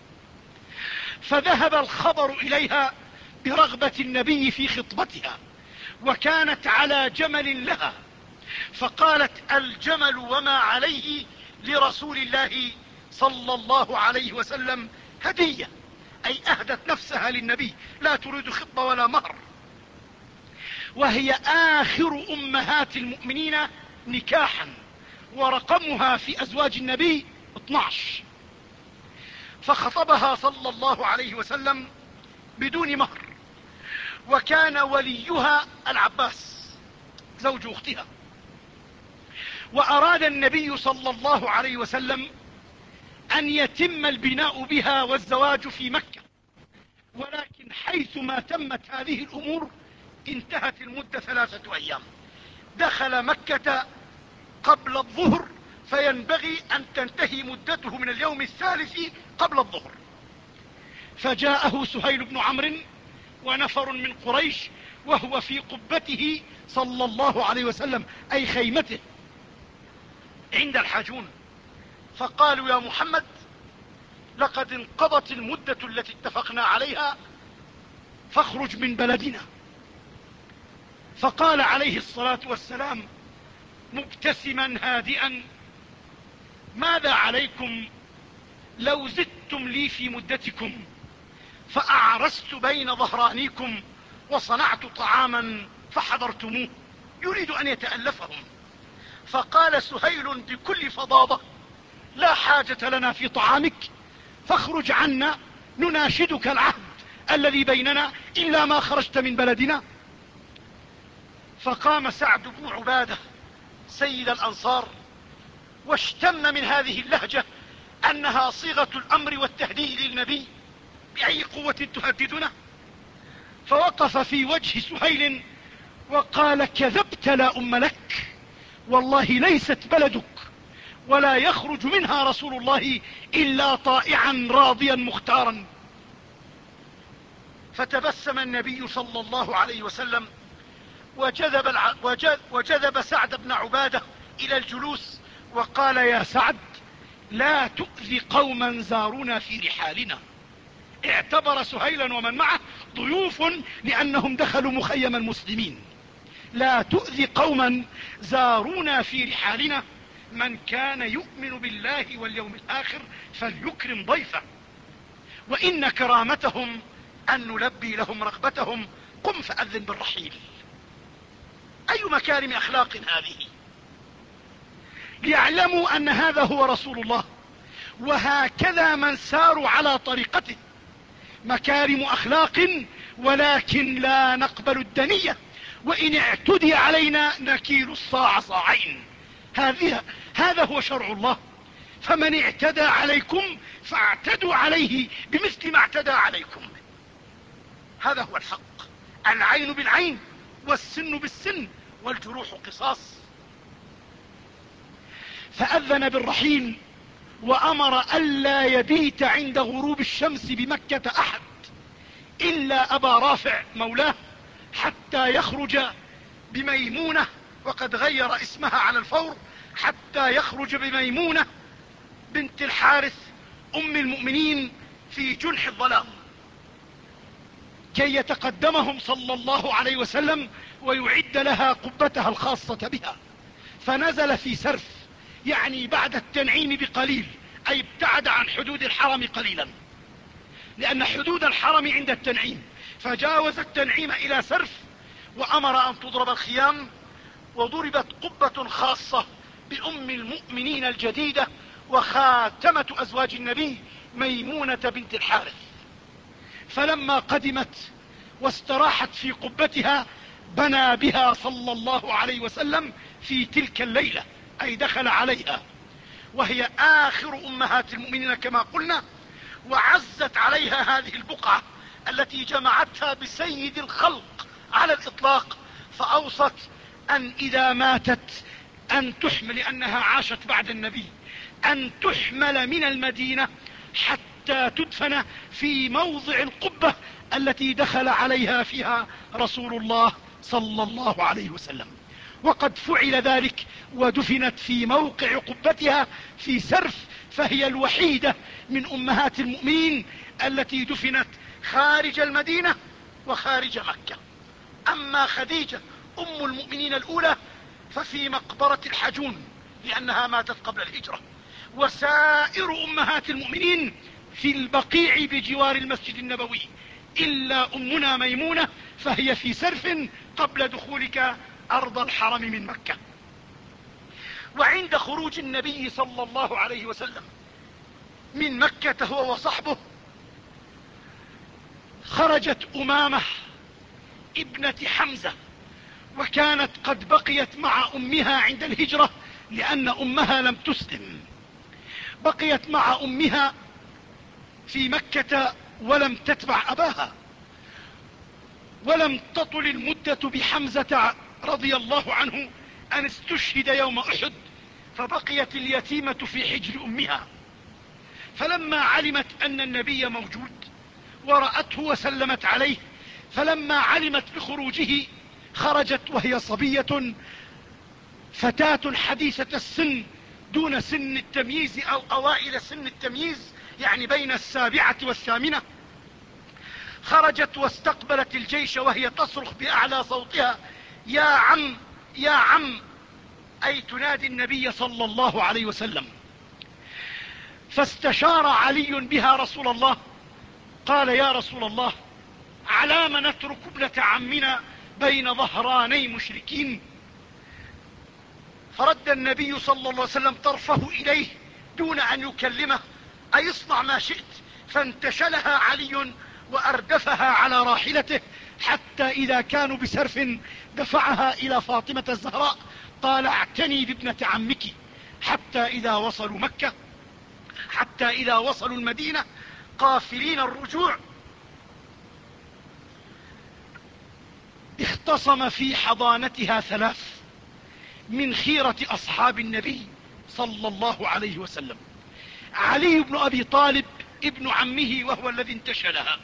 فذهب الخبر اليها برغبة النبي في خطبتها، وكانت على جمل لها، فقالت: الجمل وما عليه لرسول الله صلى الله عليه وسلم هدية، اي اهدت نفسها للنبي، لا تريد خطبة ولا مهر، وهي اخر امهات المؤمنين نكاحا، ورقمها في أزواج النبي اثناشر، فخطبها صلى الله عليه وسلم بدون مهر، وكان وليها العباس زوج أختها. وأراد النبي صلى الله عليه وسلم أن يتم البناء بها والزواج في مكة، ولكن حيثما تمت هذه الأمور انتهت المدة ثلاثة أيام. دخل مكة قبل الظهر، فينبغي أن تنتهي مدته من اليوم الثالث قبل الظهر. فجاءه سهيل بن عمرو ونفر من قريش وهو في قبته صلى الله عليه وسلم، أي خيمته عند الحاجون، فقالوا يا محمد لقد انقضت المدة التي اتفقنا عليها فاخرج من بلدنا. فقال عليه الصلاة والسلام مبتسما هادئا ماذا عليكم لو زدتم لي في مدتكم فأعرست بين ظهرانيكم وصنعت طعاما فحضرتموه؟ يريد أن يتألفهم. فقال سهيل بكل فظاظة لا حاجة لنا في طعامك، فاخرج عنا نناشدك العهد الذي بيننا إلا ما خرجت من بلدنا. فقام سعد بن عبادة سيد الأنصار واشتم من هذه اللهجة أنها صيغة الأمر والتهديد للنبي، بأي قوة تهددنا؟ فوقف في وجه سهيل وقال كذبت لا أم لك، والله ليست بلدك ولا يخرج منها رسول الله إلا طائعا راضيا مختارا. فتبسم النبي صلى الله عليه وسلم وجذب, الع... وجذب... وجذب سعد بن عبادة إلى الجلوس وقال يا سعد لا تؤذي قوما زارونا في رحالنا. اعتبر سهيلا ومن معه ضيوف لأنهم دخلوا مخيم المسلمين. لا تؤذي قوما زارونا في رحالنا، من كان يؤمن بالله واليوم الآخر فليكرم ضيفه، وإن كرامتهم أن نلبي لهم رغبتهم، قم فأذن بالرحيل. أي مكارم أخلاق هذه! ليعلموا أن هذا هو رسول الله، وهكذا من ساروا على طريقته. مكارم أخلاق، ولكن لا نقبل الدنية، وإن اعتدي علينا نكيل الصاع صاعين. هذه هذا هو شرع الله. فمن اعتدى عليكم فاعتدوا عليه بمثل ما اعتدى عليكم. هذا هو الحق. العين بالعين والسن بالسن والجروح قصاص. فأذن بالرحيل وأمر ألا يبيت عند غروب الشمس بمكة أحد إلا أبا رافع مولاه حتى يخرج بميمونة، وقد غير اسمها على الفور، حتى يخرج بميمونة بنت الحارث أم المؤمنين في جنح الظلام كي يتقدمهم صلى الله عليه وسلم ويعد لها قبتها الخاصة بها. فنزل في سرف، يعني بعد التنعيم بقليل، أي ابتعد عن حدود الحرم قليلا، لأن حدود الحرم عند التنعيم، فجاوز التنعيم إلى سرف وأمر أن تضرب الخيام، وضربت قبة خاصة بأم المؤمنين الجديدة وخاتمة أزواج النبي ميمونة بنت الحارث. فلما قدمت واستراحت في قبتها بنى بها صلى الله عليه وسلم في تلك الليلة، أي دخل عليها وهي آخر أمهات المؤمنين كما قلنا، وعزت عليها هذه البقعة التي جمعتها بسيد الخلق على الإطلاق، فأوصت أن إذا ماتت أن تحمل، لأنها عاشت بعد النبي، أن تحمل من المدينة حتى تدفن في موضع القبة التي دخل عليها فيها رسول الله صلى الله عليه وسلم. وقد فعل ذلك ودفنت في موقع قبتها في سرف، فهي الوحيدة من أمهات المؤمنين التي دفنت خارج المدينة وخارج مكة. أما خديجة أم المؤمنين الأولى ففي مقبرة الحجون لأنها ماتت قبل الهجرة، وسائر أمهات المؤمنين في البقيع بجوار المسجد النبوي، إلا أمنا ميمونة فهي في سرف قبل دخولك أرض الحرم من مكة. وعند خروج النبي صلى الله عليه وسلم من مكة هو وصحبه، خرجت أمامة ابنة حمزة، وكانت قد بقيت مع أمها عند الهجرة لأن أمها لم تسلم، بقيت مع أمها في مكة ولم تتبع أباها، ولم تطل المدة بحمزة رضي الله عنه أن استشهد يوم أحد، فبقيت اليتيمة في حجر أمها. فلما علمت أن النبي موجود ورأته وسلمت عليه، فلما علمت بخروجه خرجت وهي صبية فتاة حديثة السن دون سن التمييز أو أوائل سن التمييز، يعني بين السابعة والثامنة. خرجت واستقبلت الجيش وهي تصرخ بأعلى صوتها: يا عم يا عم، أي تنادي النبي صلى الله عليه وسلم. فاستشار علي بها رسول الله، قال: يا رسول الله، علام نترك ابنة عمنا بين ظهراني مشركين؟ فرد النبي صلى الله عليه وسلم طرفه إليه دون أن يكلمه: أي اصنع ما شئت. فانتشلها علي وأردفها على راحلته، حتى إذا كانوا بسرف دفعها إلى فاطمة الزهراء، قال: اعتني بابنة عمك. حتى إذا وصلوا مكة، حتى إذا وصلوا المدينة قافلين الرجوع، اختصم في حضانتها ثلاث من خيرة أصحاب النبي صلى الله عليه وسلم: علي بن أبي طالب ابن عمه وهو الذي انتشلها،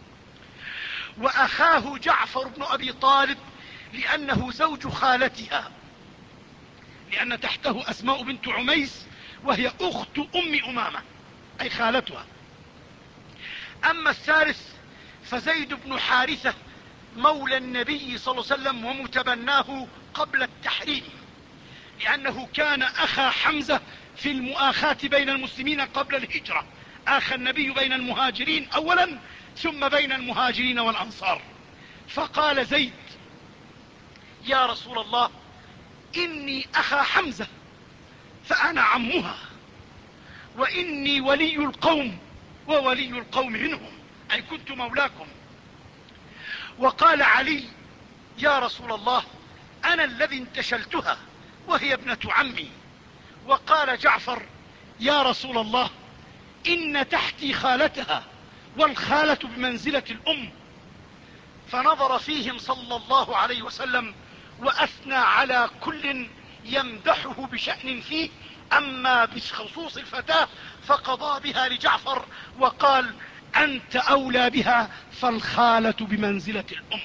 وأخاه جعفر بن أبي طالب لأنه زوج خالتها، لأن تحته أسماء بنت عميس وهي أخت أم أمامة أي خالتها. أما الثالث فزيد بن حارثة مولى النبي صلى الله عليه وسلم ومتبناه قبل التحريم، لأنه كان أخا حمزة في المؤاخاة بين المسلمين قبل الهجرة، آخى النبي بين المهاجرين أولا ثم بين المهاجرين والأنصار. فقال زيد: يا رسول الله، إني أخا حمزة فأنا عمها، وإني ولي القوم وولي القوم منهم، أي كنت مولاكم. وقال علي: يا رسول الله، أنا الذي انتشلتها وهي ابنة عمي. وقال جعفر: يا رسول الله، إن تحتي خالتها، والخالة بمنزلة الأم. فنظر فيهم صلى الله عليه وسلم وأثنى على كل يمدحه بشأن فيه، أما بخصوص الفتاة فقضى بها لجعفر وقال: أنت أولى بها، فالخالة بمنزلة الأم.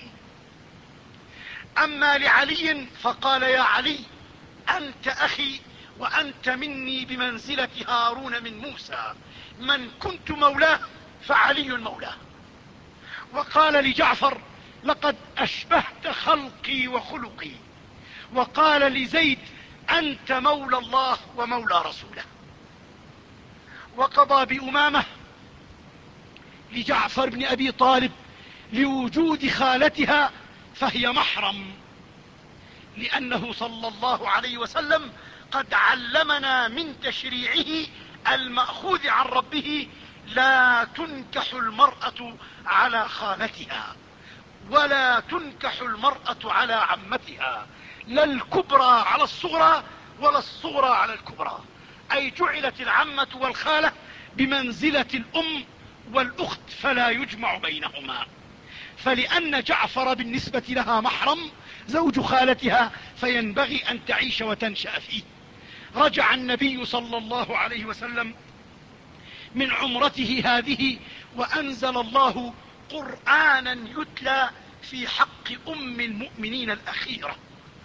أما لعلي فقال: يا علي، أنت أخي وأنت مني بمنزلة هارون من موسى، من كنت مولاه فعلي مولاه. وقال لجعفر: لقد أشبهت خلقي وخلقي. وقال لزيد: أنت مولى الله ومولى رسوله. وقضى بأمامة لجعفر بن أبي طالب لوجود خالتها فهي محرم، لأنه صلى الله عليه وسلم قد علمنا من تشريعه المأخوذ عن ربه: لا تنكح المرأة على خالتها، ولا تنكح المرأة على عمتها، لا الكبرى على الصغرى ولا الصغرى على الكبرى، أي جعلت العمة والخالة بمنزلة الأم والأخت فلا يجمع بينهما. فلأن جعفر بالنسبة لها محرم زوج خالتها، فينبغي أن تعيش وتنشأ فيه. رجع النبي صلى الله عليه وسلم من عمرته هذه وأنزل الله قرآنا يتلى في حق أم المؤمنين الأخيرة.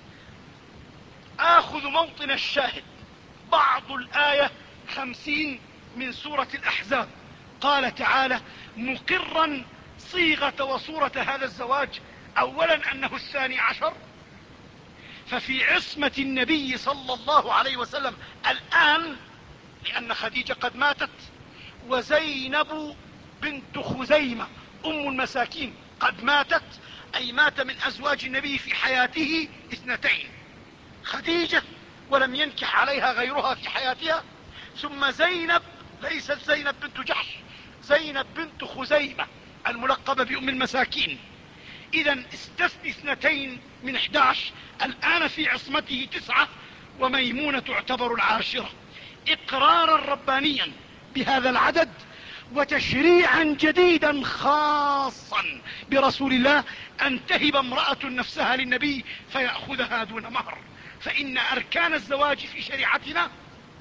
آخذ موطن الشاهد بعض الآية خمسين من سورة الأحزاب، قال تعالى مقرا صيغة وصورة هذا الزواج: أولا أنه الثاني عشر، ففي عصمة النبي صلى الله عليه وسلم الآن، لأن خديجة قد ماتت، وزينب بنت خزيمة أم المساكين قد ماتت، أي مات من أزواج النبي في حياته اثنتين: خديجة ولم ينكح عليها غيرها في حياتها. ثم زينب، ليست زينب بنت جحش، زينب بنت خزيمة الملقبة بأم المساكين. إذا استثني اثنتين من احدى عشر، الآن في عصمته تسعة، وميمونة تعتبر العاشرة. إقرارا ربانيا بهذا العدد، وتشريعا جديدا خاصا برسول الله أن تهب امرأة نفسها للنبي فيأخذها دون مهر. فإن أركان الزواج في شريعتنا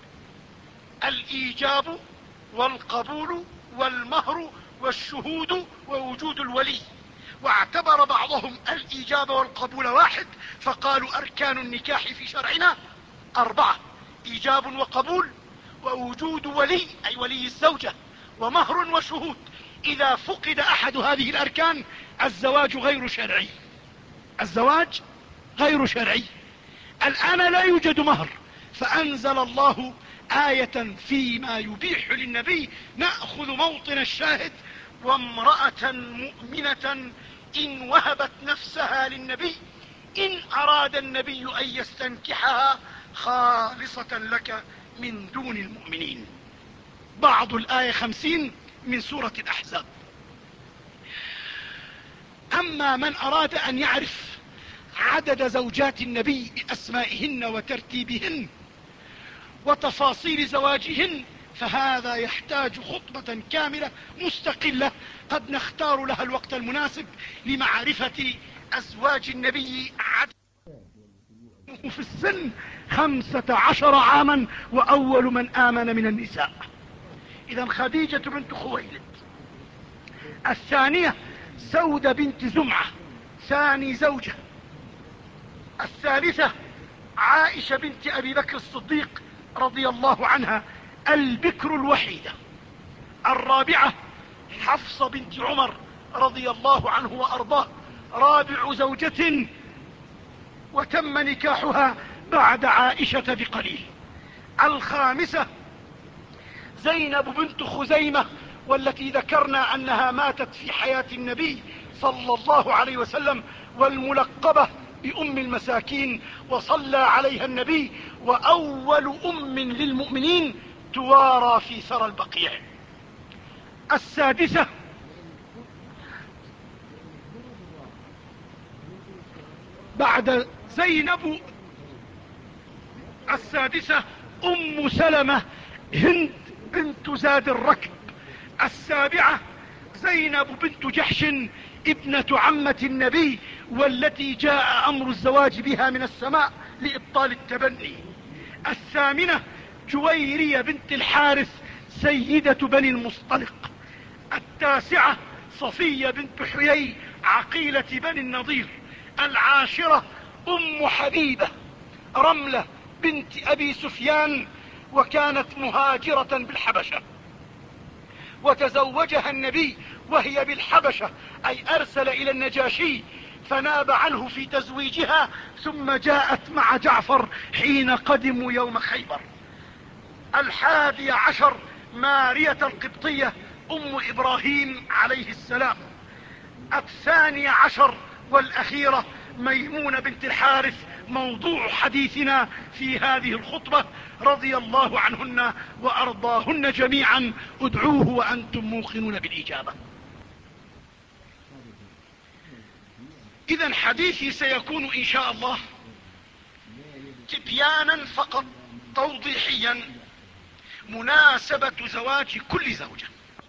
الإيجاب والقبول والمهر والشهود ووجود الولي، واعتبر بعضهم الإيجاب والقبول واحد، فقالوا أركان النكاح في شرعنا أربعة: إيجاب وقبول ووجود ولي أي ولي الزوجة ومهر وشهود. إذا فقد أحد هذه الأركان الزواج غير شرعي، الزواج غير شرعي. الآن لا يوجد مهر، فأنزل الله آية فيما يبيح للنبي نأخذ موطن الشاهد: وامرأة مؤمنة إن وهبت نفسها للنبي إن أراد النبي أن يستنكحها خالصة لك من دون المؤمنين. بعض الآية خمسين من سورة الأحزاب. أما من أراد أن يعرف عدد زوجات النبي بأسمائهن وترتيبهن وتفاصيل زواجهن فهذا يحتاج خطبة كاملة مستقلة، قد نختار لها الوقت المناسب لمعرفة أزواج النبي. عدد في السن خمسة عشر عاما، وأول من آمن من النساء. إذا خديجة بنت خويلد. الثانية سودة بنت زمعة ثاني زوجة. الثالثة عائشة بنت أبي بكر الصديق رضي الله عنها البكر الوحيدة. الرابعة حفصة بنت عمر رضي الله عنه وأرضاه رابع زوجة، وتم نكاحها بعد عائشة بقليل. الخامسة زينب بنت خزيمة، والتي ذكرنا أنها ماتت في حياة النبي صلى الله عليه وسلم، والملقبة بأم المساكين، وصلى عليها النبي، وأول أم للمؤمنين توارى في ثرى البقيع. السادسة بعد زينب السادسة أم سلمة هند بنت زاد الركب. السابعة زينب بنت جحش ابنة عمة النبي، والتي جاء أمر الزواج بها من السماء لإبطال التبني. الثامنة جويرية بنت الحارث سيدة بني المصطلق. التاسعة صفية بنت حيي عقيلة بني النضير. العاشرة أم حبيبة رملة بنت أبي سفيان، وكانت مهاجرة بالحبشة، وتزوجها النبي وهي بالحبشة، أي أرسل إلى النجاشي فناب عنه في تزويجها، ثم جاءت مع جعفر حين قدموا يوم خيبر. الحادي عشر مارية القبطية أم إبراهيم عليه السلام. الثاني عشر والأخيرة ميمونة بنت الحارث، موضوع حديثنا في هذه الخطبة، رضي الله عنهن وأرضاهن جميعا. ادعوه وأنتم موقنون بالإجابة. إذا حديثي سيكون إن شاء الله تبيانا فقط توضيحيا مناسبة زواج كل زوجة.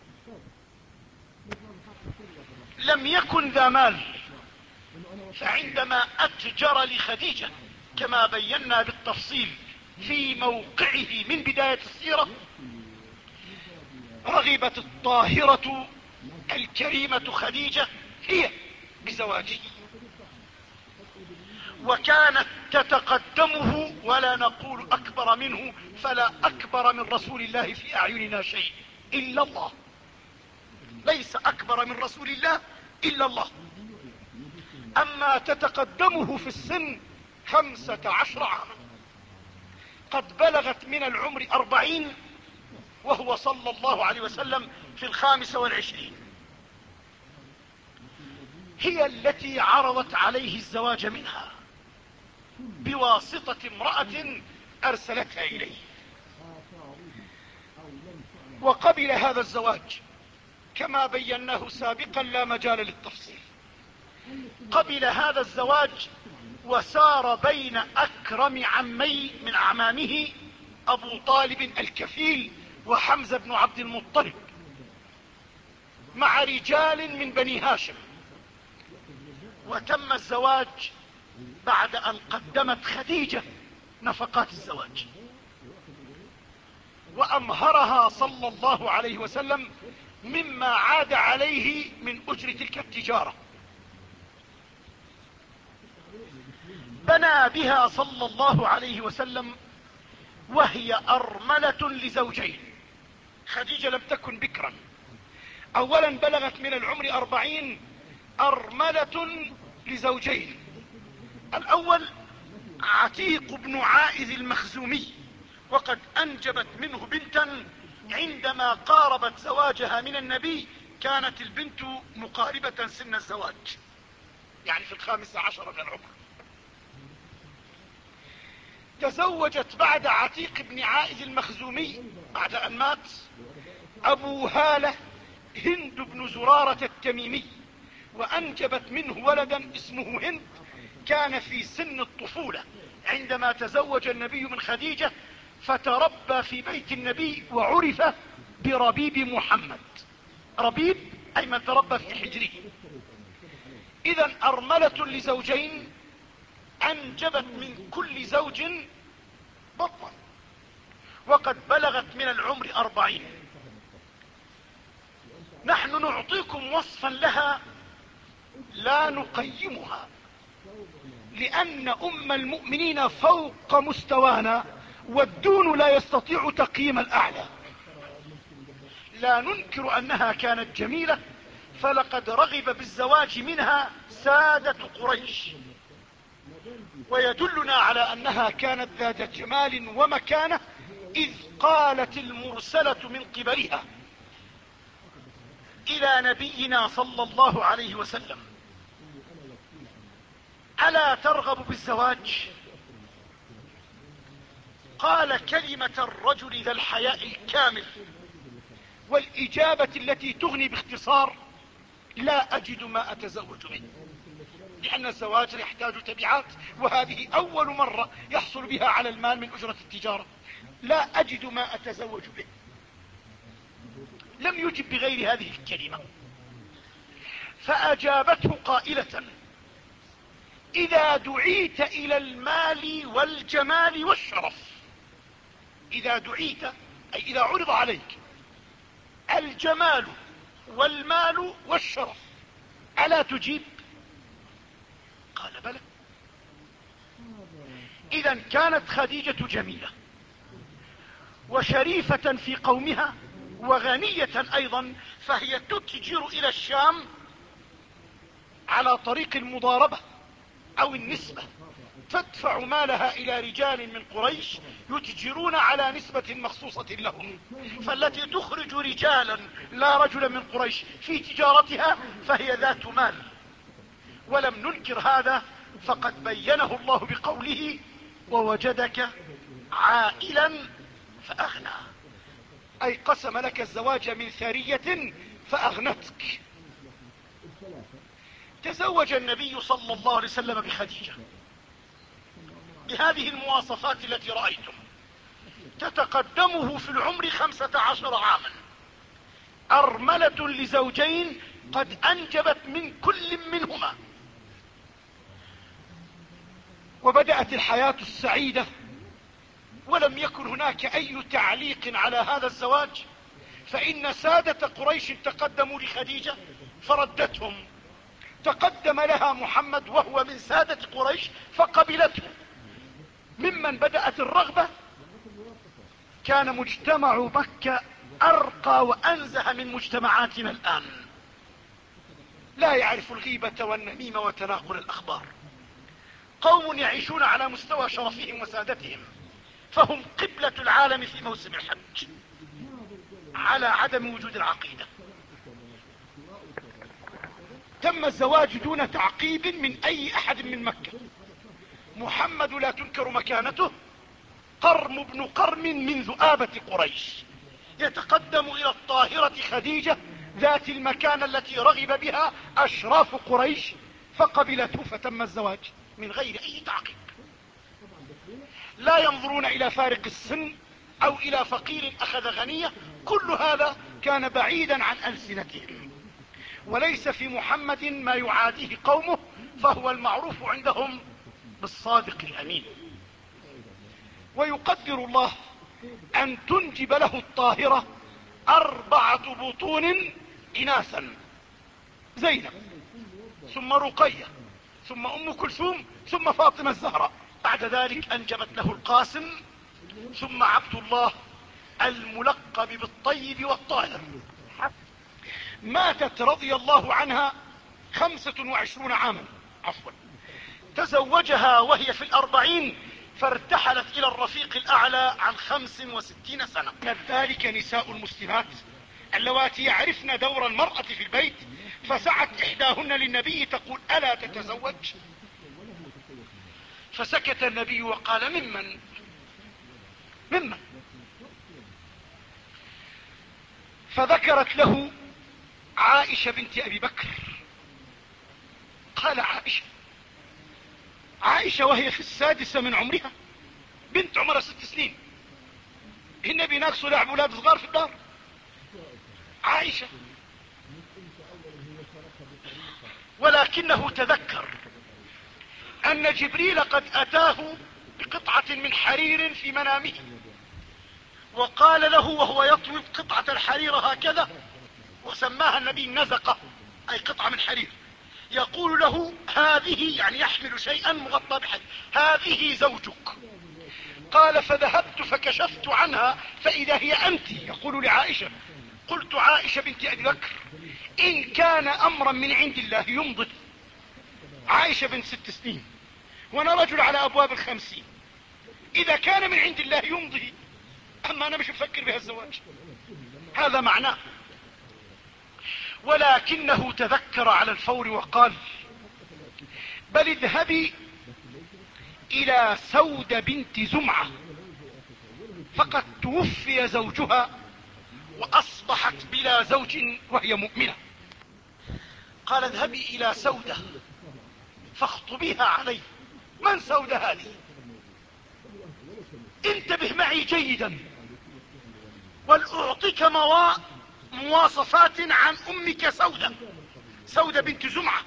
لم يكن ذا مال، فعندما أتجر لخديجة كما بينا بالتفصيل في موقعه من بداية السيرة، رغبت الطاهرة الكريمة خديجة هي بزواجه، وكانت تتقدمه، ولا نقول أكبر منه، فلا أكبر من رسول الله في أعيننا شيء إلا الله، ليس أكبر من رسول الله إلا الله. أما تتقدمه في السن خمسة عشر عاما، قد بلغت من العمر أربعين، وهو صلى الله عليه وسلم في الخامسة والعشرين. هي التي عرضت عليه الزواج منها بواسطة امرأة أرسلتها إليه، وقبل هذا الزواج كما بيناه سابقا لا مجال للتفصيل. قبل هذا الزواج وسار بين أكرم عمي من أعمامه أبو طالب الكفيل وحمزة بن عبد المطلب مع رجال من بني هاشم، وتم الزواج بعد أن قدمت خديجة نفقات الزواج وأمهرها صلى الله عليه وسلم مما عاد عليه من أجر تلك التجارة. بنى بها صلى الله عليه وسلم وهي أرملة لزوجين. خديجة لم تكن بكرا، أولا بلغت من العمر أربعين، أرملة لزوجين. الأول عتيق بن عائذ المخزومي، وقد أنجبت منه بنتا عندما قاربت زواجها من النبي كانت البنت مقاربة سن الزواج، يعني في الخامسة عشر من العمر. تزوجت بعد عتيق بن عائذ المخزومي بعد أن مات أبو هالة هند بن زرارة التميمي، وأنجبت منه ولدا اسمه هند، كان في سن الطفولة عندما تزوج النبي من خديجة، فتربى في بيت النبي وعرف بربيب محمد. ربيب أي من تربى في حجره. إذا أرملة لزوجين أنجبت من كل زوج بطنا، وقد بلغت من العمر أربعين. نحن نعطيكم وصفا لها لا نقيمها، لأن أم المؤمنين فوق مستوانا، والدون لا يستطيع تقييم الأعلى. لا ننكر أنها كانت جميلة، فلقد رغب بالزواج منها سادة قريش، ويدلنا على أنها كانت ذات جمال ومكانة، إذ قالت المرسلة من قبلها إلى نبينا صلى الله عليه وسلم: ألا ترغب بالزواج؟ قال كلمة الرجل ذا الحياء الكامل والإجابة التي تغني باختصار: لا أجد ما أتزوج منه، لأن الزواج يحتاج تبعات، وهذه أول مرة يحصل بها على المال من أجرة التجارة. لا أجد ما أتزوج به. لم يجب بغير هذه الكلمة، فأجابته قائلة: إذا دعيت إلى المال والجمال والشرف. إذا دعيت أي إذا عرض عليك الجمال والمال والشرف ألا تجيب؟ قال: بلى. إذا كانت خديجة جميلة وشريفة في قومها وغنية أيضا، فهي تتجر إلى الشام على طريق المضاربة أو النسبة، تدفع مالها إلى رجال من قريش يتجرون على نسبة مخصوصة لهم، فالتي تخرج رجالا لا رجل من قريش في تجارتها فهي ذات مال. ولم ننكر هذا، فقد بينه الله بقوله: ووجدك عائلا فأغنى، أي قسم لك الزواج من ثرية فأغنتك. تزوج النبي صلى الله عليه وسلم بخديجة بهذه المواصفات التي رأيتم، تتقدمه في العمر خمسة عشر عاما، أرملة لزوجين قد أنجبت من كل منهما. وبدأت الحياة السعيدة، ولم يكن هناك أي تعليق على هذا الزواج، فإن سادة قريش تقدموا لخديجة فردتهم، تقدم لها محمد وهو من سادة قريش فقبلته. ممن بدأت الرغبة كان مجتمع مكة أرقى وأنزه من مجتمعاتنا الآن، لا يعرف الغيبة والنميمة وتناقل الأخبار، قوم يعيشون على مستوى شرفهم وسادتهم، فهم قبلة العالم في موسم الحج على عدم وجود العقيدة. تم الزواج دون تعقيب من أي أحد من مكة. محمد لا تنكر مكانته، قرم بن قرم من ذؤابة قريش، يتقدم إلى الطاهرة خديجة ذات المكانة التي رغب بها أشراف قريش، فقبلته فتم الزواج من غير أي تعقيب. لا ينظرون إلى فارق السن أو إلى فقير أخذ غنية، كل هذا كان بعيدا عن ألسنتهم. وليس في محمد ما يعاديه قومه، فهو المعروف عندهم بالصادق الأمين. ويقدر الله أن تنجب له الطاهرة أربعة بطون إناثا: زينب، ثم رقية، ثم أم كلثوم، ثم فاطمة الزهراء. بعد ذلك أنجبت له القاسم، ثم عبد الله الملقب بالطيب والطاهر. ماتت رضي الله عنها خمسة وعشرون عاما، عفوا، تزوجها وهي في الأربعين، فارتحلت إلى الرفيق الأعلى عن خمس وستين سنة. من ذلك نساء المسلمات اللواتي يعرفن دور المرأة في البيت، فسعت إحداهن للنبي تقول: ألا تتزوج؟ فسكت النبي وقال: ممن ممن فذكرت له عائشة بنت أبي بكر. قال: عائشة عائشة وهي في السادسة من عمرها، بنت عمرها ست سنين، النبي ناقصه لعب اولاد صغار في الدار. عائشة. ولكنه تذكر أن جبريل قد أتاه بقطعة من حرير في منامه، وقال له وهو يطوي قطعة الحرير هكذا، وسماها النبي النزقة، أي قطعة من حرير، يقول له: هذه، يعني يحمل شيئا مغطى بحرير، هذه زوجك. قال: فذهبت فكشفت عنها فإذا هي أنت. يقول لعائشة: قلت عائشة بنت أبي بكر: إن كان أمرا من عند الله يمضي. عائشة بنت ست سنين وانا رجل على أبواب الخمسين، إذا كان من عند الله يمضي، أما أنا مش مفكر بها الزواج. هذا معناه. ولكنه تذكر على الفور وقال: بل اذهبي إلى سودة بنت زمعة، فقد توفي زوجها وأصبحت بلا زوج وهي مؤمنة. قال: اذهبي إلى سودة فاخطبيها عليه. من سودة هذه؟ انتبه معي جيدا، ولأعطيك موا... مواصفات عن أمك سودة. سودة بنت زمعة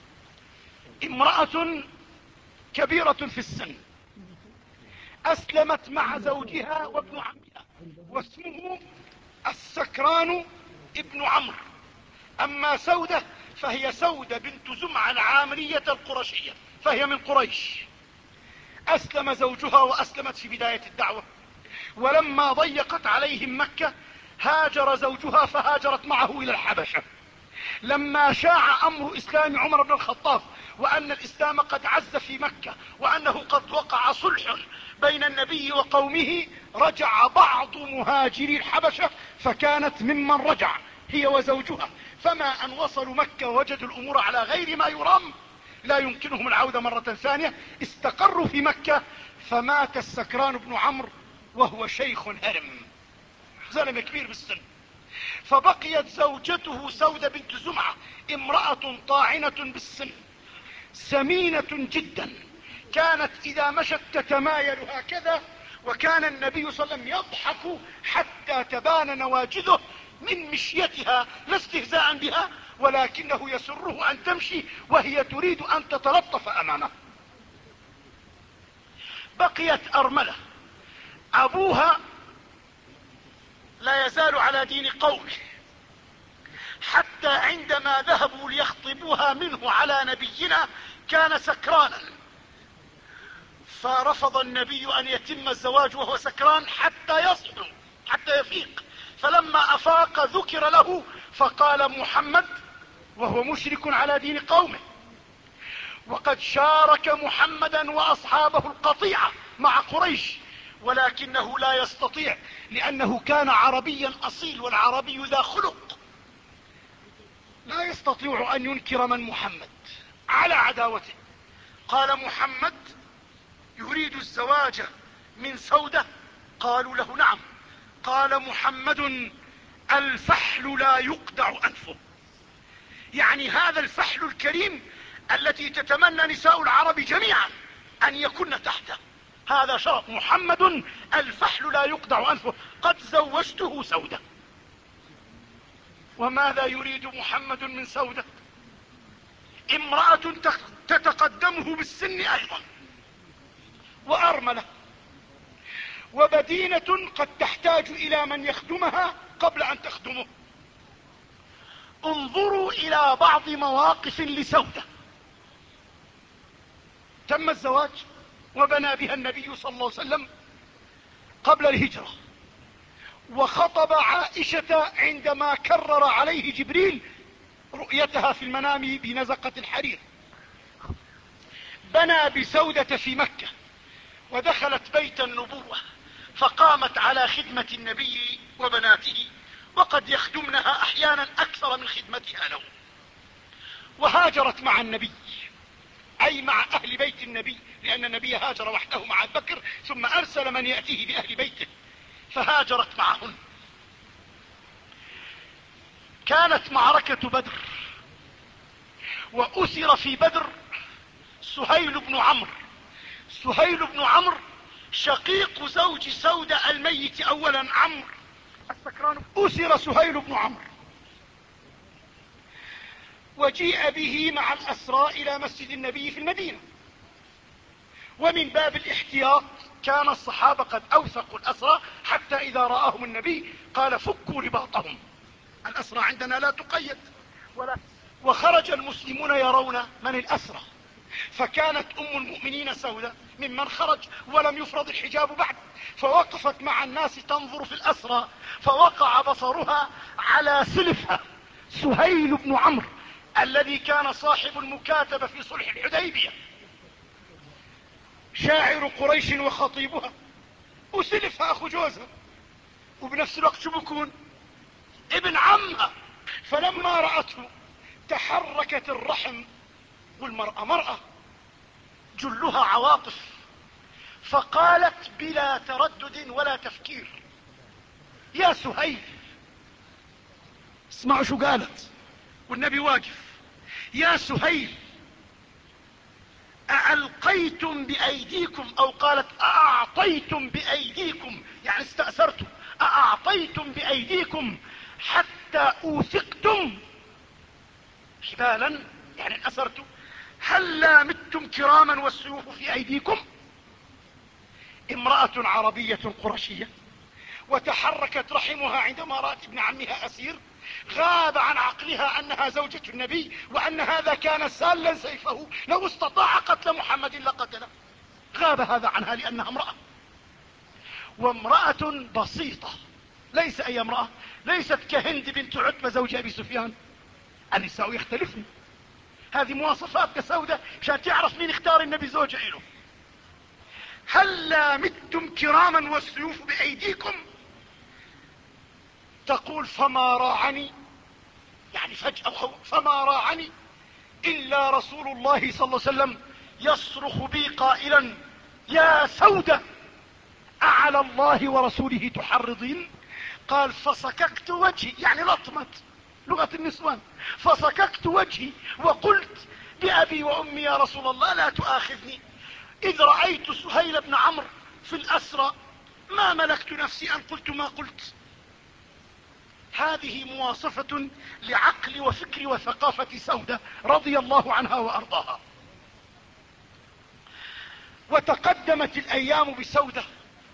امرأة كبيرة في السن، أسلمت مع زوجها وابن عمها، واسمه السكران ابن عمرو. أما سودة فهي سودة بنت زمعة العامرية القرشية، فهي من قريش. أسلم زوجها وأسلمت في بداية الدعوة، ولما ضيقت عليهم مكة هاجر زوجها فهاجرت معه إلى الحبشة. لما شاع أمر إسلام عمر بن الخطاب وأن الإسلام قد عز في مكة وأنه قد وقع صلح بين النبي وقومه، رجع بعض مهاجري الحبشة، فكانت ممن رجع هي وزوجها. فما أن وصلوا مكة ووجدوا الأمور على غير ما يرام، لا يمكنهم العودة مرة ثانية، استقروا في مكة. فمات السكران بن عمرو وهو شيخ هرم، زلم كبير بالسن. فبقيت زوجته سودة بنت زمعة امرأة طاعنة بالسن، سمينة جدا، كانت إذا مشت تتمايل هكذا، وكان النبي صلى الله عليه وسلم يضحك حتى تبان نواجذه من مشيتها، لا استهزاء بها، ولكنه يسره أن تمشي وهي تريد أن تتلطف أمامه. بقيت أرملة، أبوها لا يزال على دين قومه، حتى عندما ذهبوا ليخطبوها منه على نبينا كان سكرانا، فرفض النبي أن يتم الزواج وهو سكران حتى يصحو، حتى يفيق. فلما أفاق ذكر له فقال: محمد، وهو مشرك على دين قومه، وقد شارك محمدا وأصحابه القطيعة مع قريش، ولكنه لا يستطيع لأنه كان عربيا أصيل، والعربي ذا خلق، لا يستطيع أن ينكر من محمد على عداوته. قال: محمد يريد الزواج من سودة؟ قالوا له نعم. قال محمد الفحل لا يقدع أنفه، يعني هذا الفحل الكريم التي تتمنى نساء العرب جميعا أن يكن تحته، هذا شرط محمد الفحل لا يقدع أنفه، قد زوجته سودة. وماذا يريد محمد من سودة؟ امرأة تتقدمه بالسن أيضا، وأرملة، وبدينة قد تحتاج إلى من يخدمها قبل أن تخدمه. انظروا إلى بعض مواقف لسودة. تم الزواج وبنى بها النبي صلى الله عليه وسلم قبل الهجرة، وخطب عائشة عندما كرر عليه جبريل رؤيتها في المنام بنزقة الحرير. بنى بسودة في مكة، ودخلت بيت النبوة فقامت على خدمة النبي وبناته، وقد يخدمنها احيانا اكثر من خدمتها له. وهاجرت مع النبي، اي مع اهل بيت النبي، لان النبي هاجر وحده مع ابي بكر ثم ارسل من يأتيه باهل بيته، فهاجرت معهن. كانت معركة بدر، وأسر في بدر سهيل بن عمرو. سهيل بن عمرو شقيق زوج سودة الميت اولا عمرو السكران. أسر سهيل بن عمرو وجيء به مع الأسرى إلى مسجد النبي في المدينة، ومن باب الاحتياط كان الصحابة قد أوثقوا الأسرى حتى إذا رآهم النبي قال فكوا رباطهم، الأسرى عندنا لا تقيد ولا. وخرج المسلمون يرون من الأسرى، فكانت أم المؤمنين سودة ممن خرج ولم يفرض الحجاب بعد، فوقفت مع الناس تنظر في الأسرى، فوقع بصرها على سلفها سهيل بن عمرو الذي كان صاحب المكاتبة في صلح الحديبية، شاعر قريش وخطيبها، وسلفها أخو جوزها، وبنفس الوقت شو بكون ابن عمها. فلما رأته تحركت الرحم، والمرأة مرأة جلها عواطف، فقالت بلا تردد ولا تفكير يا سهيل. اسمعوا شو قالت والنبي واقف، يا سهيل أألقيتم بأيديكم، أو قالت أأعطيتم بأيديكم، يعني استأثرتم، أأعطيتم بأيديكم حتى أوثقتم حبالا، يعني أسرتم، هلا متم كراما والسيوف في أيديكم. امرأة عربية قرشية، وتحركت رحمها عندما رأت ابن عمها أسير، غاب عن عقلها أنها زوجة النبي وأن هذا كان سالا سيفه، لو استطاع قتل محمد لقتله، غاب هذا عنها لأنها امرأة. وامرأة بسيطة، ليس أي امرأة، ليست كهند بنت عتبة زوج أبي سفيان، النساء يختلفن، هذه مواصفات كسودة عشان تعرف مين اختار النبي زوجة له. هلا متم كراما والسيوف بأيديكم، تقول فما راعني، يعني فجأة فما راعني إلا رسول الله صلى الله عليه وسلم يصرخ بي قائلا يا سودة أعلى الله ورسوله تحرضين؟ قال فصككت وجهي، يعني لطمت، لغة النسوان، فصككت وجهي وقلت بأبي وأمي يا رسول الله لا تؤاخذني، إذ رأيت سهيل بن عمرو في الأسرى ما ملكت نفسي أن قلت ما قلت. هذه مواصفة لعقل وفكر وثقافة سودة رضي الله عنها وأرضاها. وتقدمت الأيام بسودة،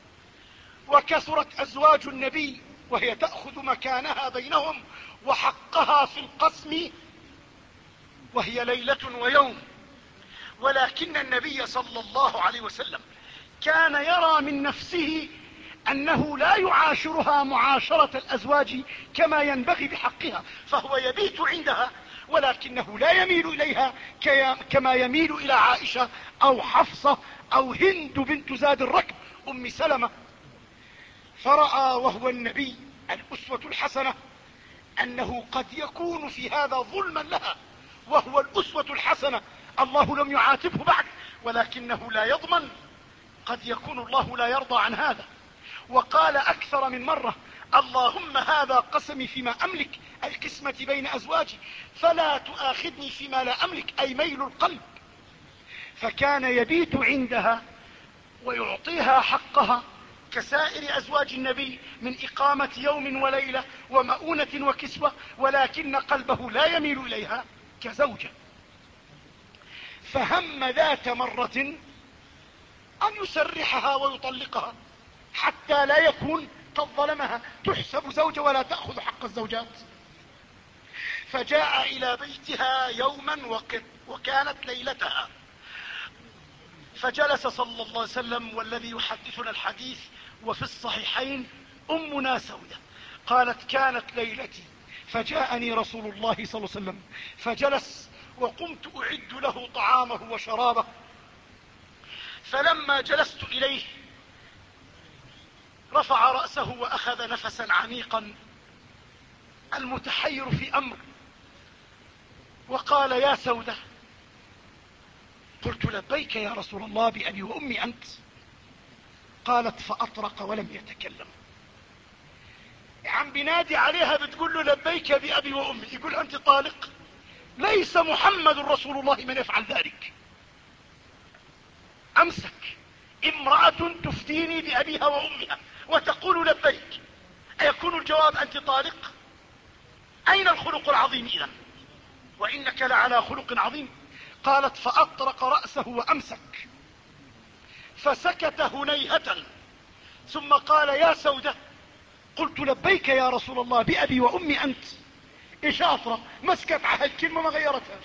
وكثرت أزواج النبي وهي تأخذ مكانها بينهم وحقها في القسم، وهي ليلة ويوم. ولكن النبي صلى الله عليه وسلم كان يرى من نفسه أنه لا يعاشرها معاشرة الأزواج كما ينبغي بحقها، فهو يبيت عندها، ولكنه لا يميل إليها كما يميل إلى عائشة أو حفصة أو هند بنت زاد الركب أم سلمة. فرأى وهو النبي الأسوة الحسنة أنه قد يكون في هذا ظلما لها، وهو الأسوة الحسنة، الله لم يعاتبه بعد ولكنه لا يضمن. قد يكون الله لا يرضى عن هذا، وقال أكثر من مرة: اللهم هذا قسمي فيما أملك، أي قسمة بين أزواجي، فلا تؤاخذني فيما لا أملك، أي ميل القلب. فكان يبيت عندها ويعطيها حقها كسائر أزواج النبي من إقامة يوم وليلة ومؤونة وكسوة، ولكن قلبه لا يميل إليها كزوجة. فهم ذات مرة أن يسرحها ويطلقها حتى لا يكون قد ظلمها، تحسب زوجة ولا تأخذ حق الزوجات. فجاء إلى بيتها يوما وكانت ليلتها، فجلس صلى الله عليه وسلم، والذي يحدثنا الحديث وفي الصحيحين أمنا سودة قالت: كانت ليلتي فجاءني رسول الله صلى الله عليه وسلم فجلس، وقمت أعد له طعامه وشرابه، فلما جلست إليه رفع رأسه وأخذ نفسا عميقا المتحير في أمر، وقال: يا سودة. قلت: لبيك يا رسول الله بأبي وأمي أنت. قالت: فأطرق ولم يتكلم. عم بنادي عليها بتقول له: لبيك بأبي وأمي، يقول: أنت طالق؟ ليس محمد رسول الله من يفعل ذلك. أمسك امرأة تفتيني بأبيها وأمها وتقول لبيك، أيكون الجواب أنت طالق؟ أين الخلق العظيم إذن؟ وإنك لعلى خلق عظيم. قالت: فأطرق رأسه وأمسك، فسكت هنيهة، ثم قال: يا سودة. قلت: لبيك يا رسول الله بأبي وأمي أنت. إيش أطرق؟ مسكت على الكلمة ما غيرتهاش.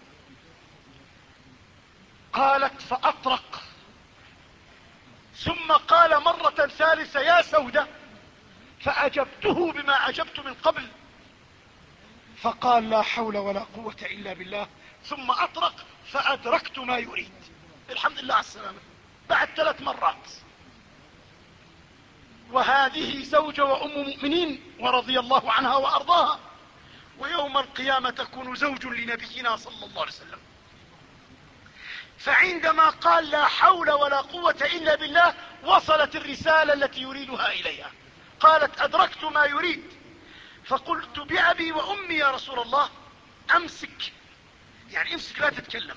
قالت: فأطرق، ثم قال مرة ثالثة: يا سودة. فأجبته بما أجبت من قبل، فقال: لا حول ولا قوة إلا بالله، ثم أطرق، فأدركت ما يريد. الحمد لله على السلامة بعد ثلاث مرات. وهذه زوجة وأم مؤمنين ورضي الله عنها وأرضاها، ويوم القيامة تكون زوج لنبينا صلى الله عليه وسلم. فعندما قال: لا حول ولا قوة إلا بالله، وصلت الرسالة التي يريدها إليها. قالت: أدركت ما يريد. فقلت: بأبي وأمي يا رسول الله. أمسك، يعني امسك، لا تتكلم.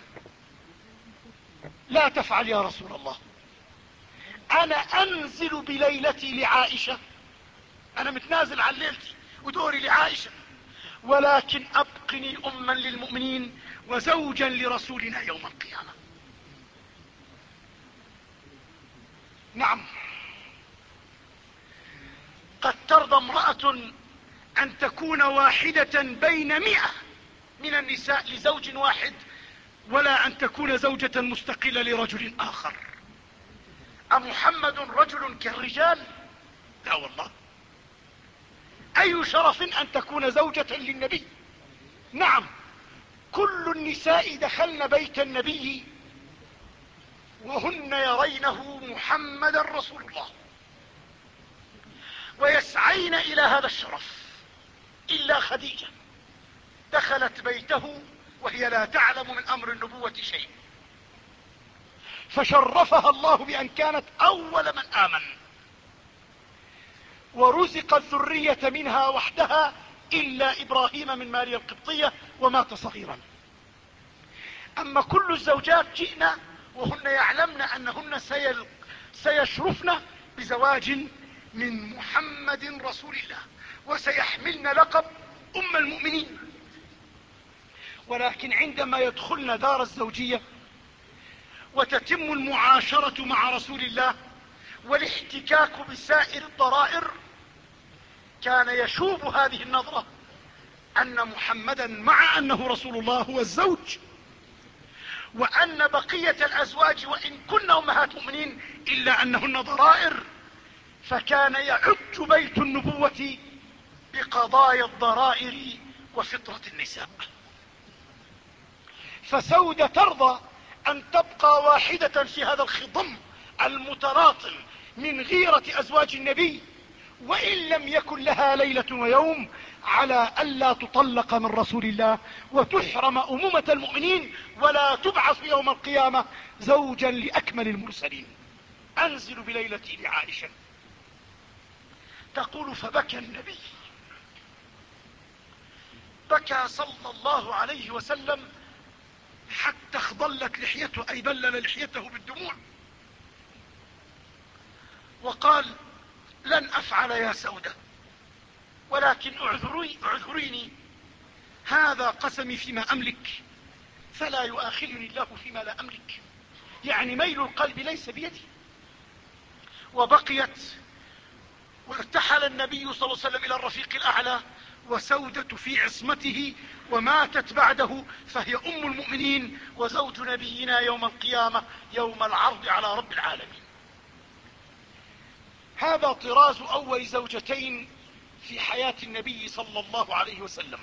لا تفعل يا رسول الله، أنا أنزل بليلتي لعائشة، أنا متنازل عن ليلتي ودوري لعائشة، ولكن أبقني أما للمؤمنين وزوجا لرسولنا يوم القيامة. نعم، قد ترضى امرأة أن تكون واحدة بين مئة من النساء لزوج واحد، ولا أن تكون زوجة مستقلة لرجل آخر. أمحمد رجل كالرجال؟ لا والله. أي شرف أن تكون زوجة للنبي. نعم، كل النساء دخلن بيت النبي وهن يرينه محمدا رسول الله ويسعين إلى هذا الشرف، إلا خديجة دخلت بيته وهي لا تعلم من أمر النبوة شيء، فشرفها الله بأن كانت أول من آمن، ورزق الذرية منها وحدها إلا إبراهيم من ماريا القبطية ومات صغيرا. أما كل الزوجات جئنا وهن يعلمن أنهن سيشرفن بزواج من محمد رسول الله، وسيحملن لقب أم المؤمنين. ولكن عندما يدخلن دار الزوجية وتتم المعاشرة مع رسول الله والاحتكاك بسائر الضرائر، كان يشوب هذه النظرة أن محمدا مع أنه رسول الله هو الزوج، وأن بقية الأزواج وإن كن أمهات مؤمنين إلا أنهن ضرائر، فكان يعج بيت النبوة بقضايا الضرائر وفطرة النساء. فسودة ترضى أن تبقى واحدة في هذا الخضم المتراطم من غيرة أزواج النبي، وإن لم يكن لها ليلة ويوم، على ألا تطلق من رسول الله وتحرم أمومة المؤمنين ولا تبعث يوم القيامة زوجا لأكمل المرسلين. أنزل بليلتي لعائشة. تقول فبكى النبي، بكى صلى الله عليه وسلم حتى اخضلت لحيته، أي بلل لحيته بالدموع، وقال لن أفعل يا سودة، ولكن اعذري اعذريني، هذا قسمي فيما أملك، فلا يؤاخذني الله فيما لا أملك. يعني ميل القلب ليس بيدي. وبقيت، وارتحل النبي صلى الله عليه وسلم إلى الرفيق الأعلى، وسودة في عصمته وماتت بعده، فهي أم المؤمنين وزوج نبينا يوم القيامة، يوم العرض على رب العالمين. هذا طراز أول زوجتين في حياة النبي صلى الله عليه وسلم.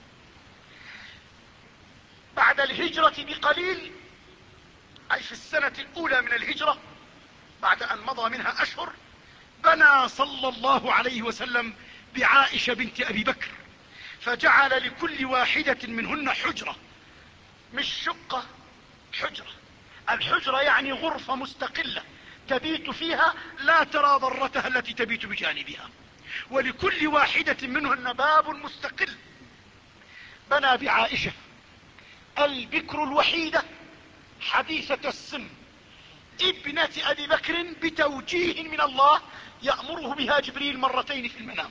بعد الهجرة بقليل، أي في السنة الأولى من الهجرة، بعد أن مضى منها أشهر، بنى صلى الله عليه وسلم بعائشة بنت أبي بكر، فجعل لكل واحدة منهن حجرة، مش شقة، حجرة. الحجرة يعني غرفة مستقلة تبيت فيها، لا ترى ضرتها التي تبيت بجانبها، ولكل واحدة منهن باب مستقل. بنى بعائشة البكر الوحيدة حديثة السن، ابنة أبي بكر، بتوجيه من الله يأمره بها جبريل مرتين في المنام.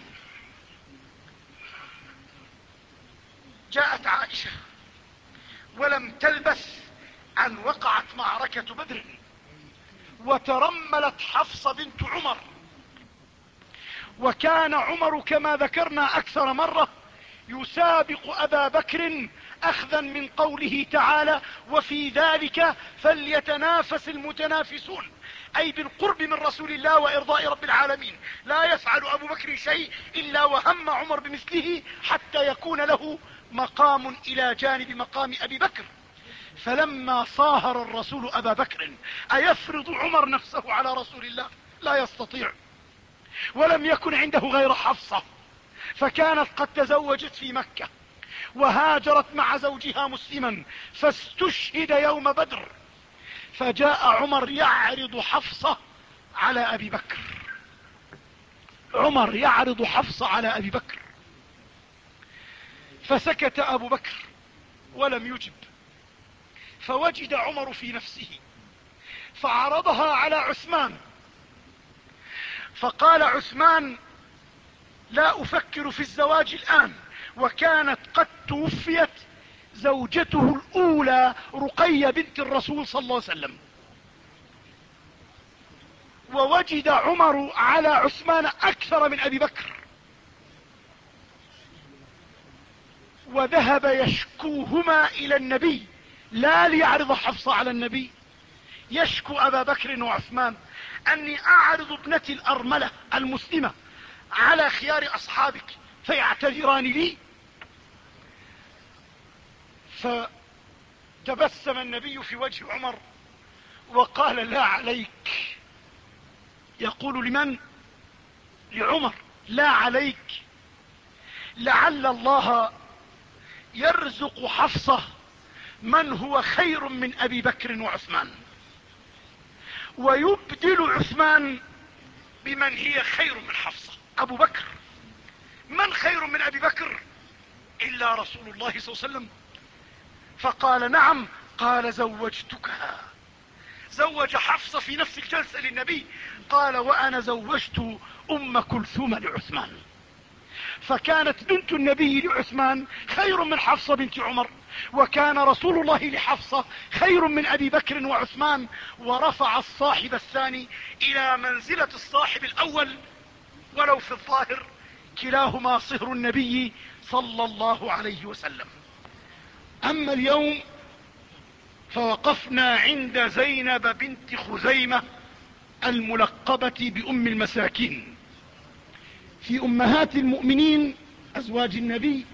جاءت عائشة ولم تلبث أن وقعت معركة بدر، وترملت حفصة بنت عمر. وكان عمر كما ذكرنا أكثر مرة يسابق أبا بكر أخذا من قوله تعالى وفي ذلك فليتنافس المتنافسون، أي بالقرب من رسول الله وإرضاء رب العالمين. لا يفعل أبو بكر شيء إلا وهم عمر بمثله، حتى يكون له مقام إلى جانب مقام أبي بكر. فلما صاهر الرسول أبا بكر أيفرض عمر نفسه على رسول الله؟ لا يستطيع. ولم يكن عنده غير حفصة، فكانت قد تزوجت في مكة وهاجرت مع زوجها مسلما، فاستشهد يوم بدر. فجاء عمر يعرض حفصة على أبي بكر، عمر يعرض حفصة على أبي بكر، فسكت أبو بكر ولم يجب. فوجد عمر في نفسه فعرضها على عثمان، فقال عثمان لا أفكر في الزواج الآن، وكانت قد توفيت زوجته الأولى رقية بنت الرسول صلى الله عليه وسلم. ووجد عمر على عثمان أكثر من أبي بكر، وذهب يشكوهما إلى النبي، لا ليعرض حفصة على النبي، يشكو أبا بكر وعثمان أني أعرض ابنتي الأرملة المسلمة على خيار أصحابك فيعتذران لي. فتبسم النبي في وجه عمر وقال لا عليك. يقول لمن؟ لعمر، لا عليك، لعل الله يرزق حفصة من هو خير من أبي بكر وعثمان، ويبدل عثمان بمن هي خير من حفصة. أبو بكر من خير من أبي بكر إلا رسول الله صلى الله عليه وسلم؟ فقال نعم. قال زوجتكها، زوج حفصة في نفس الجلسة للنبي. قال وأنا زوجت أم كلثوم لعثمان. فكانت بنت النبي لعثمان خير من حفصة بنت عمر، وكان رسول الله لحفصة خير من أبي بكر وعثمان، ورفع الصاحب الثاني إلى منزلة الصاحب الأول، ولو في الظاهر كلاهما صهر النبي صلى الله عليه وسلم. أما اليوم فوقفنا عند زينب بنت خزيمة الملقبة بأم المساكين. في أمهات المؤمنين أزواج النبي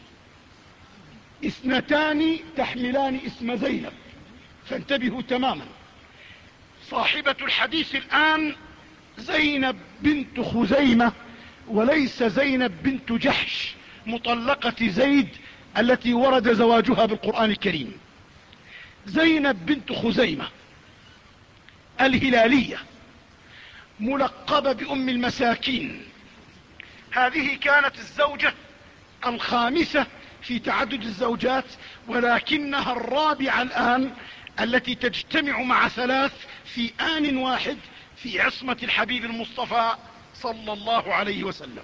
اثنتان تحملان اسم زينب، فانتبهوا تماما. صاحبة الحديث الآن زينب بنت خزيمة، وليس زينب بنت جحش مطلقة زيد التي ورد زواجها بالقرآن الكريم. زينب بنت خزيمة الهلالية ملقبة بأم المساكين. هذه كانت الزوجة الخامسة في تعدد الزوجات، ولكنها الرابعة الآن التي تجتمع مع ثلاث في آن واحد في عصمة الحبيب المصطفى صلى الله عليه وسلم.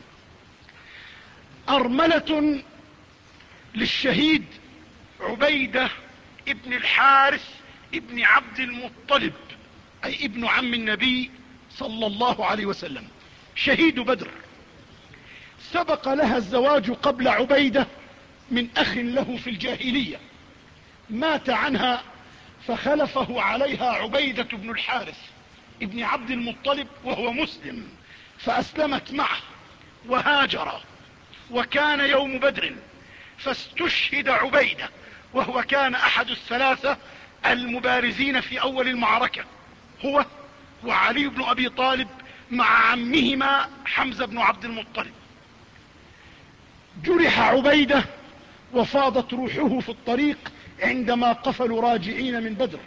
أرملة للشهيد عبيدة ابن الحارث ابن عبد المطلب، أي ابن عم النبي صلى الله عليه وسلم، شهيد بدر. سبق لها الزواج قبل عبيدة من أخ له في الجاهلية، مات عنها فخلفه عليها عبيدة بن الحارث ابن عبد المطلب وهو مسلم، فأسلمت معه وهاجر، وكان يوم بدر فاستشهد عبيدة، وهو كان أحد الثلاثة المبارزين في أول المعركة، هو وعلي بن أبي طالب مع عمهما حمزة بن عبد المطلب. جرح عبيدة وفاضت روحه في الطريق عندما قفلوا راجعين من بدر،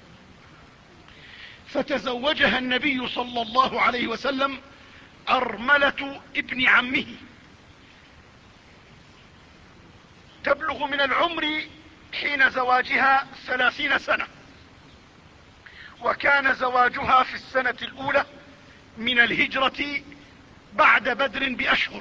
فتزوجها النبي صلى الله عليه وسلم أرملة ابن عمه، تبلغ من العمر حين زواجها ثلاثين سنة، وكان زواجها في السنة الأولى من الهجرة بعد بدر بأشهر.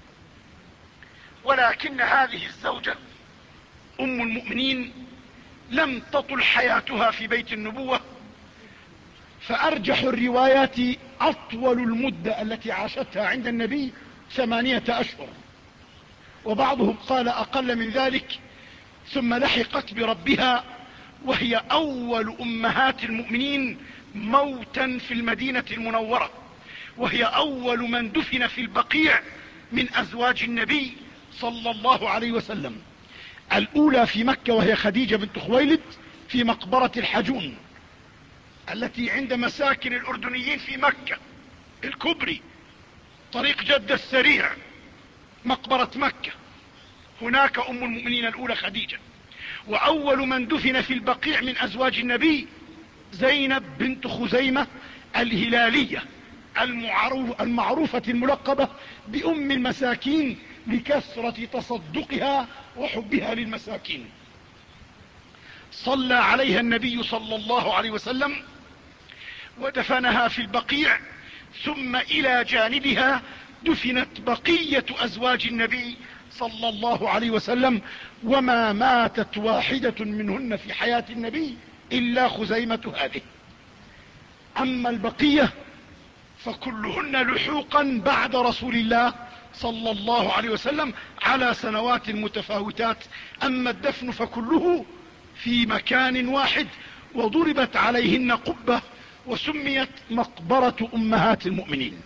ولكن هذه الزوجة أم المؤمنين لم تطل حياتها في بيت النبوة، فأرجح الروايات أطول المدة التي عاشتها عند النبي ثمانية أشهر، وبعضهم قال أقل من ذلك، ثم لحقت بربها، وهي أول أمهات المؤمنين موتا في المدينة المنورة، وهي أول من دفن في البقيع من أزواج النبي صلى الله عليه وسلم. الأولى في مكة وهي خديجة بنت خويلد في مقبرة الحجون التي عند مساكن الأردنيين في مكة الكبري، طريق جدة السريع، مقبرة مكة، هناك أم المؤمنين الأولى خديجة. وأول من دفن في البقيع من أزواج النبي زينب بنت خزيمة الهلالية المعروفة الملقبة بأم المساكين لكثرة تصدقها وحبها للمساكين. صلى عليها النبي صلى الله عليه وسلم ودفنها في البقيع، ثم إلى جانبها دفنت بقية أزواج النبي صلى الله عليه وسلم، وما ماتت واحدة منهن في حياة النبي إلا خزيمة هذه. أما البقية فكلهن لحوقا بعد رسول الله صلى الله عليه وسلم على سنوات متفاوتات. أما الدفن فكله في مكان واحد، وضربت عليهن قبة وسميت مقبرة أمهات المؤمنين.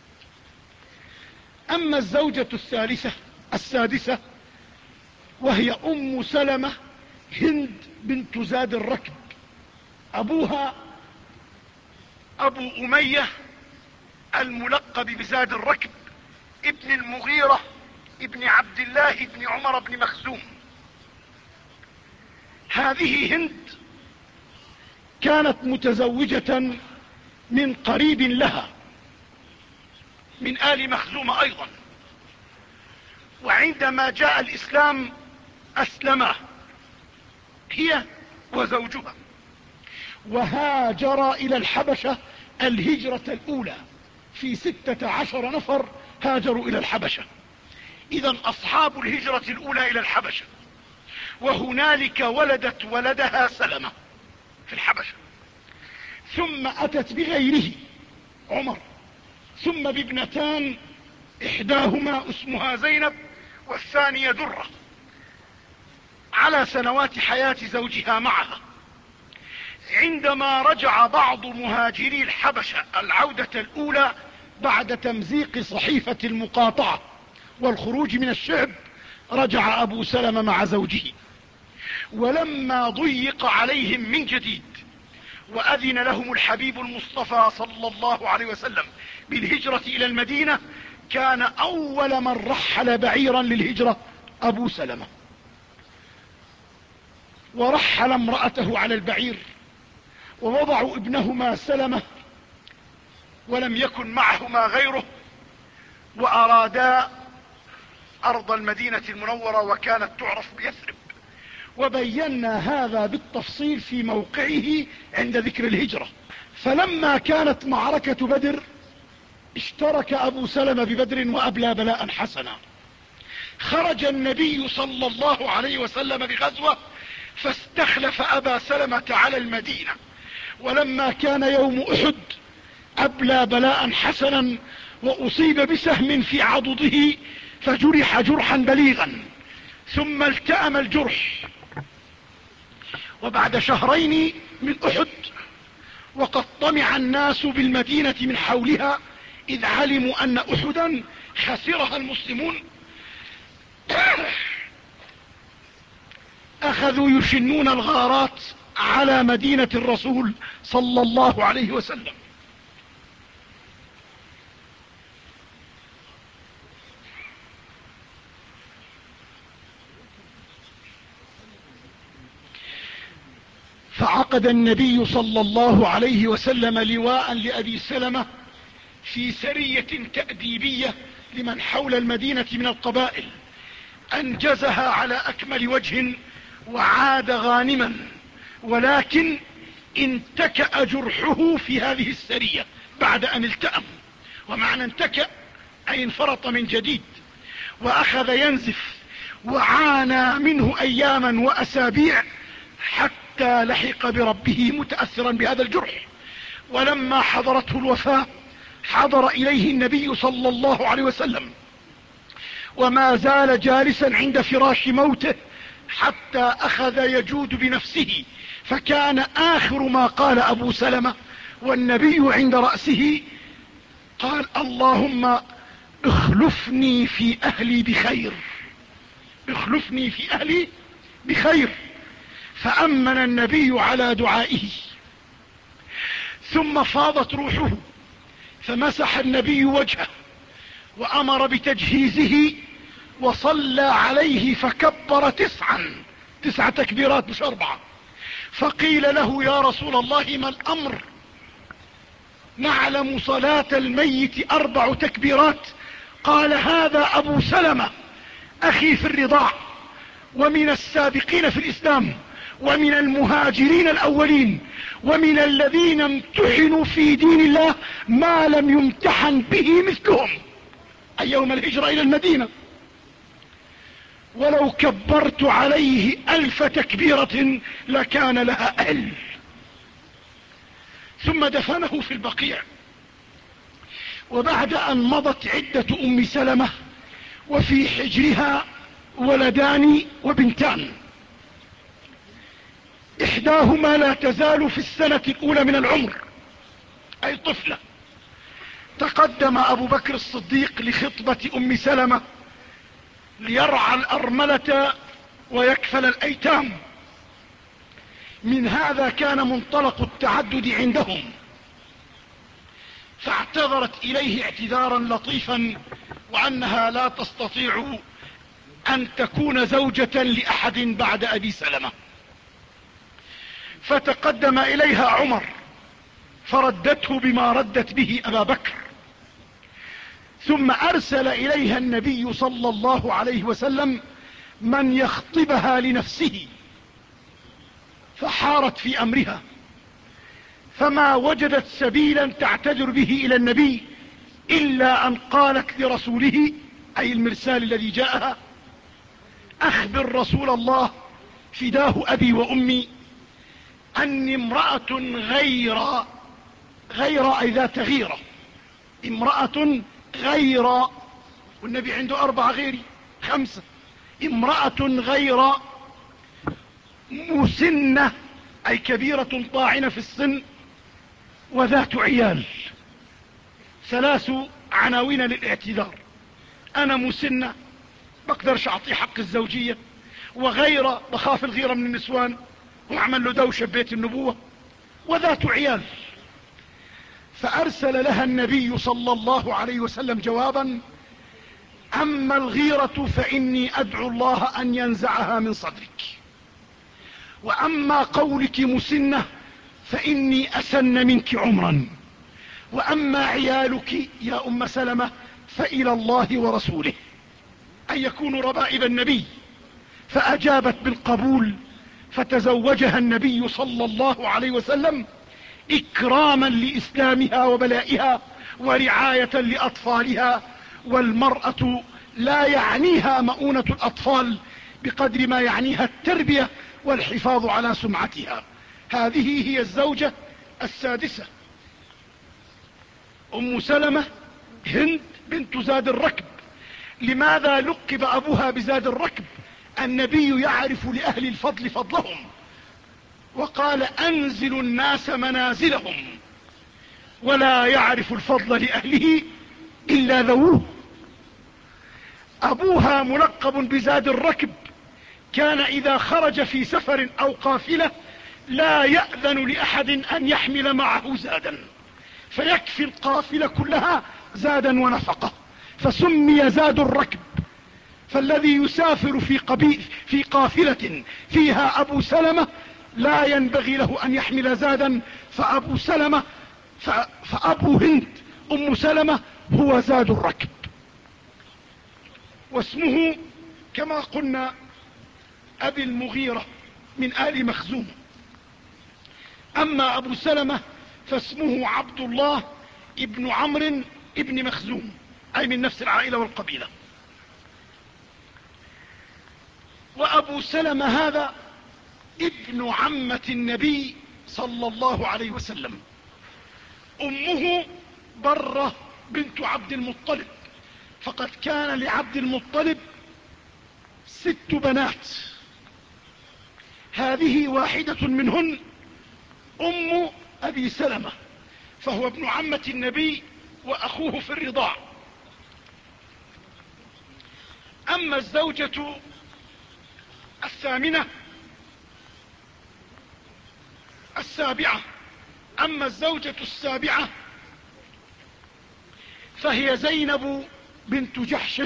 أما الزوجة الثالثة السادسة وهي أم سلمة هند بنت زاد الركب، أبوها أبو أمية الملقب بزاد الركب ابن المغيرة ابن عبد الله ابن عمر بن مخزوم. هذه هند كانت متزوجة من قريب لها من آل مخزوم أيضا، وعندما جاء الإسلام أسلما هي وزوجها، وهاجر إلى الحبشة الهجرة الأولى، في ستة عشر نفر هاجروا إلى الحبشة. إذن أصحاب الهجرة الأولى إلى الحبشة، وهنالك ولدت ولدها سلمة في الحبشة، ثم أتت بغيره عمر، ثم بابنتان إحداهما اسمها زينب والثانية درة، على سنوات حياة زوجها معها. عندما رجع بعض مهاجري الحبشة العودة الأولى بعد تمزيق صحيفة المقاطعة والخروج من الشعب، رجع أبو سلمة مع زوجه، ولما ضيق عليهم من جديد وأذن لهم الحبيب المصطفى صلى الله عليه وسلم بالهجرة إلى المدينة، كان أول من رحل بعيرا للهجرة أبو سلمة، ورحل امرأته على البعير، ووضعوا ابنهما سلمة ولم يكن معهما غيره، وأرادا أرض المدينة المنورة وكانت تعرف بيثرب. وبينا هذا بالتفصيل في موقعه عند ذكر الهجرة. فلما كانت معركة بدر اشترك أبو سلمة ببدر وأبلى بلاء حسنا. خرج النبي صلى الله عليه وسلم بغزوة فاستخلف أبا سلمة على المدينة، ولما كان يوم أحد أبلى بلاء حسنا وأصيب بسهم في عضده فجرح جرحا بليغا، ثم التأم الجرح. وبعد شهرين من أحد وقد طمع الناس بالمدينة من حولها إذ علموا أن أحدا خسرها المسلمون، أخذوا يشنون الغارات على مدينة الرسول صلى الله عليه وسلم. فعقد النبي صلى الله عليه وسلم لواء لأبي سلمة في سرية تأديبية لمن حول المدينة من القبائل، أنجزها على أكمل وجه وعاد غانما، ولكن انتكأ جرحه في هذه السرية بعد أن التأم. ومعنى انتكأ أي انفرط من جديد، وأخذ ينزف وعانى منه أياما وأسابيع حتى لحق بربه متأثرا بهذا الجرح. ولما حضرته الوفاة حضر إليه النبي صلى الله عليه وسلم، وما زال جالسا عند فراش موته حتى أخذ يجود بنفسه، فكان آخر ما قال أبو سلمة والنبي عند رأسه قال: اللهم اخلفني في أهلي بخير، اخلفني في أهلي بخير. فأمن النبي على دعائه، ثم فاضت روحه، فمسح النبي وجهه وأمر بتجهيزه وصلى عليه فكبر تسعا، تسع تكبيرات مش أربعة. فقيل له: يا رسول الله ما الأمر؟ نعلم صلاة الميت أربع تكبيرات. قال: هذا أبو سلمة أخي في الرضاع، ومن السابقين في الإسلام، ومن المهاجرين الأولين، ومن الذين امتحنوا في دين الله ما لم يمتحن به مثلهم، أي يوم الهجرة إلى المدينة. ولو كبرت عليه ألف تكبيرة لكان لها أهل. ثم دفنه في البقيع. وبعد أن مضت عدة أم سلمة وفي حجرها ولدان وبنتان، إحداهما لا تزال في السنة الأولى من العمر أي طفلة، تقدم أبو بكر الصديق لخطبة أم سلمة ليرعى الأرملة ويكفل الأيتام. من هذا كان منطلق التعدد عندهم، فاعتذرت إليه اعتذارا لطيفا وأنها لا تستطيع أن تكون زوجة لأحد بعد أبي سلمة. فتقدم إليها عمر فردته بما ردت به أبا بكر، ثم أرسل إليها النبي صلى الله عليه وسلم من يخطبها لنفسه، فحارت في أمرها، فما وجدت سبيلا تعتذر به إلى النبي إلا أن قالت لرسوله أي المرسال الذي جاءها: أخبر رسول الله فداه أبي وأمي أني امرأة غير غير أي ذات غيرة، امرأة غير، والنبي عنده أربعة غيري خمسة، امرأة غير مسنة أي كبيرة طاعنة في السن، وذات عيال. ثلاث عناوين للاعتذار: أنا مسنة بقدرش أعطيه حق الزوجية، وغير بخاف الغيرة من النسوان وعمل له دوشة ببيت النبوة، وذات عيال. فأرسل لها النبي صلى الله عليه وسلم جوابا: أما الغيرة فإني أدعو الله أن ينزعها من صدرك، وأما قولك مسنة فإني أسن منك عمرا، وأما عيالك يا أم سلمة فإلى الله ورسوله، أن يكونوا ربائب النبي. فأجابت بالقبول، فتزوجها النبي صلى الله عليه وسلم إكراما لإسلامها وبلائها ورعاية لأطفالها. والمرأة لا يعنيها مؤونة الأطفال بقدر ما يعنيها التربية والحفاظ على سمعتها. هذه هي الزوجة السادسة. أم سلمة هند بنت زاد الركب. لماذا لقب أبوها بزاد الركب؟ النبي يعرف لأهل الفضل فضلهم، وقال أنزل الناس منازلهم، ولا يعرف الفضل لأهله إلا ذووه. أبوها ملقب بزاد الركب، كان إذا خرج في سفر أو قافلة لا يأذن لأحد أن يحمل معه زادا، فيكفي القافلة كلها زادا ونفقة، فسمي زاد الركب. فالذي يسافر في, قبيل في قافلة فيها أبو سلمة لا ينبغي له أن يحمل زادا، فأبو سلمة فأبو هند أم سلمة هو زاد الركب. واسمه كما قلنا أبي المغيرة من آل مخزوم. أما أبو سلمة فاسمه عبد الله ابن عمرو ابن مخزوم، أي من نفس العائلة والقبيلة. وأبو سلمة هذا ابن عمة النبي صلى الله عليه وسلم. أمه برة بنت عبد المطلب، فقد كان لعبد المطلب ست بنات، هذه واحدة منهن أم أبي سلمة، فهو ابن عمة النبي وأخوه في الرضاع. أما الزوجة الثامنة السابعة أما الزوجة السابعة فهي زينب بنت جحش،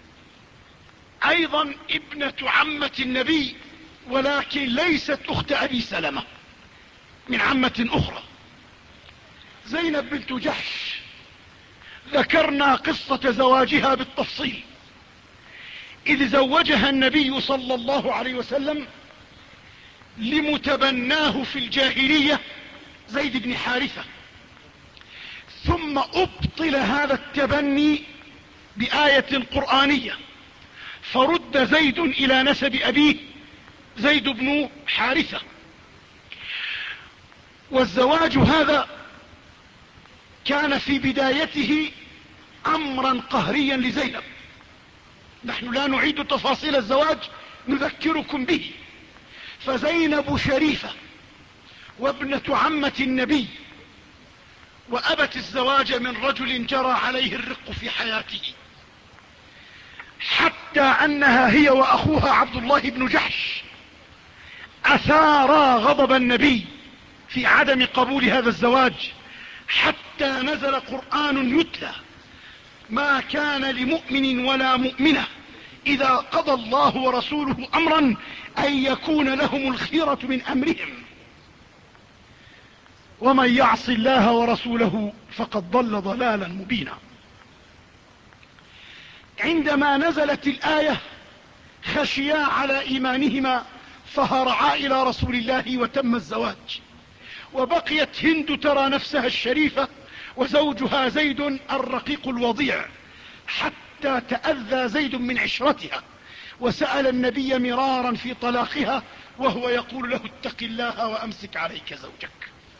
أيضا ابنة عمة النبي، ولكن ليست أخت أبي سلمة، من عمة أخرى. زينب بنت جحش ذكرنا قصة زواجها بالتفصيل، إذ زوجها النبي صلى الله عليه وسلم لمتبناه في الجاهلية زيد بن حارثة، ثم أبطل هذا التبني بآية قرآنية، فرد زيد إلى نسب أبيه زيد بن حارثة. والزواج هذا كان في بدايته أمرا قهريا لزينب. نحن لا نعيد تفاصيل الزواج، نذكركم به. فزينب شريفة وابنة عمة النبي، وأبت الزواج من رجل جرى عليه الرق في حياته، حتى أنها هي وأخوها عبد الله بن جحش أثارا غضب النبي في عدم قبول هذا الزواج، حتى نزل قرآن يتلى: ما كان لمؤمن ولا مؤمنة إذا قضى الله ورسوله أمرا أن يكون لهم الخيرة من أمرهم، ومن يعص الله ورسوله فقد ضل ضلالا مبينا. عندما نزلت الآية خشيا على إيمانهما فهرعا إلى رسول الله وتم الزواج، وبقيت هند ترى نفسها الشريفة وزوجها زيد الرقيق الوضيع، حتى تأذى زيد من عشرتها وسأل النبي مرارا في طلاقها، وهو يقول له: اتق الله وأمسك عليك زوجك،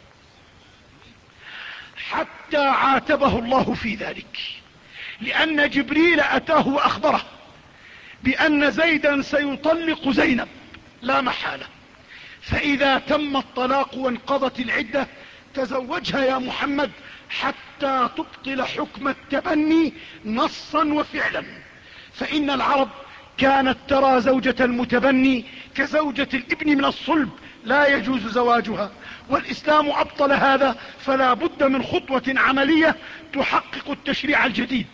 حتى عاتبه الله في ذلك، لأن جبريل أتاه وأخبره بأن زيدا سيطلق زينب لا محالة، فإذا تم الطلاق وانقضت العدة تزوجها يا محمد حتى تبطل حكم التبني نصا وفعلا. فإن العرب كانت ترى زوجة المتبني كزوجة الابن من الصلب، لا يجوز زواجها، والإسلام أبطل هذا، فلا بد من خطوة عملية تحقق التشريع الجديد.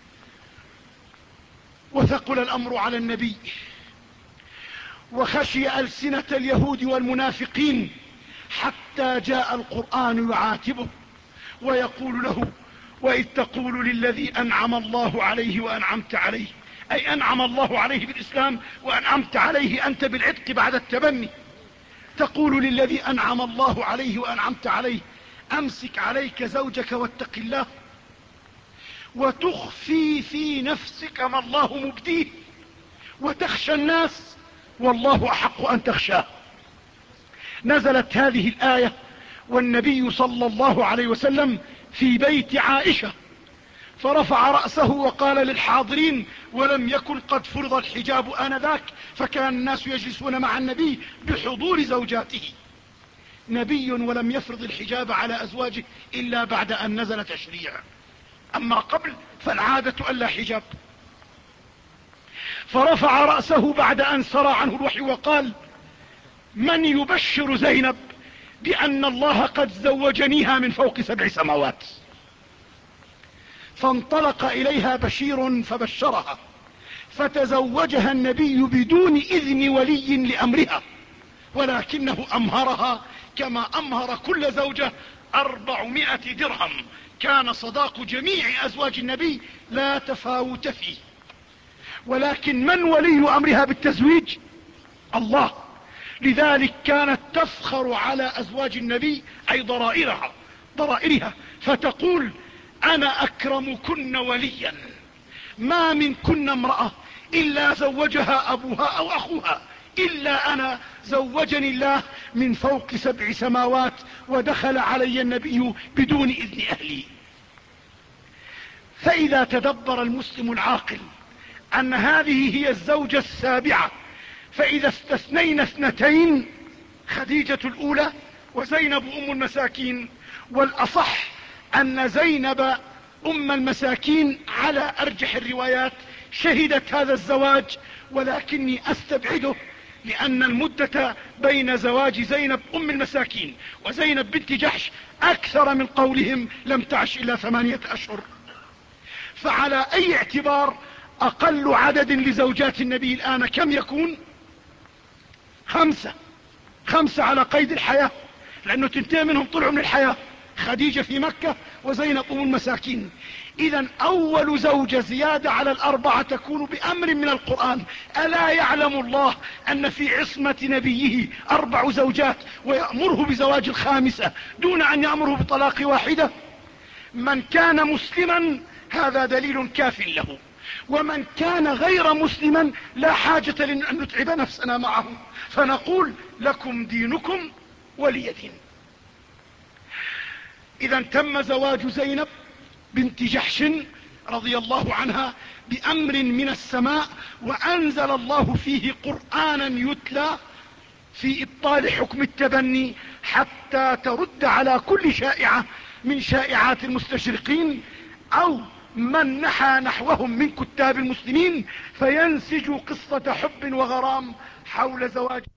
وثقل الأمر على النبي، وخشي ألسنة اليهود والمنافقين، حتى جاء القرآن يعاتبه ويقول له: وإذ تقول للذي أنعم الله عليه وأنعمت عليه، أي أنعم الله عليه بالإسلام وأنعمت عليه أنت بالعتق بعد التبني. تقول للذي أنعم الله عليه وأنعمت عليه: أمسك عليك زوجك واتق الله، وتخفي في نفسك ما الله مبديه، وتخشى الناس والله أحق أن تخشاه. نزلت هذه الآية والنبي صلى الله عليه وسلم في بيت عائشة، فرفع رأسه وقال للحاضرين، ولم يكن قد فرض الحجاب آنذاك، فكان الناس يجلسون مع النبي بحضور زوجاته. نبي ولم يفرض الحجاب على أزواجه إلا بعد أن نزل تشريع، أما قبل فالعادة ألا حجاب. فرفع رأسه بعد أن سرى عنه الوحي وقال: من يبشر زينب بأن الله قد زوجنيها من فوق سبع سماوات؟ فانطلق إليها بشير فبشرها، فتزوجها النبي بدون إذن ولي لأمرها، ولكنه أمهرها كما أمهر كل زوجة أربعمائة درهم، كان صداق جميع أزواج النبي لا تفاوت فيه. ولكن من ولي أمرها بالتزويج؟ الله. لذلك كانت تفخر على أزواج النبي أي ضرائرها ضرائرها فتقول: أنا أكرمكن وليا، ما منكن امرأة إلا زوجها أبوها أو أخوها، إلا أنا زوجني الله من فوق سبع سماوات، ودخل علي النبي بدون إذن أهلي. فإذا تدبر المسلم العاقل أن هذه هي الزوجة السابعة، فإذا استثنينا اثنتين، خديجة الأولى وزينب أم المساكين، والأصح أن زينب أم المساكين على أرجح الروايات شهدت هذا الزواج، ولكني أستبعده، لأن المدة بين زواج زينب أم المساكين وزينب بنت جحش أكثر من قولهم لم تعش إلا ثمانية أشهر. فعلى أي اعتبار أقل عدد لزوجات النبي الآن كم يكون؟ خمسة خمسة على قيد الحياة، لأنه تنتهي منهم طلعوا من الحياة، خديجة في مكة وزينب أم المساكين. إذا أول زوجة زيادة على الأربعة تكون بأمر من القرآن. ألا يعلم الله أن في عصمة نبيه أربع زوجات ويأمره بزواج الخامسة دون أن يأمره بطلاق واحدة؟ من كان مسلما هذا دليل كاف له، ومن كان غير مسلما لا حاجة لنا أن نتعب نفسنا معه، فنقول: لكم دينكم ولي دين. إذا تم زواج زينب بنت جحش رضي الله عنها بأمر من السماء، وأنزل الله فيه قرآنا يتلى في إبطال حكم التبني، حتى ترد على كل شائعة من شائعات المستشرقين أو من نحى نحوهم من كتاب المسلمين، فينسج قصة حب وغرام حول زواج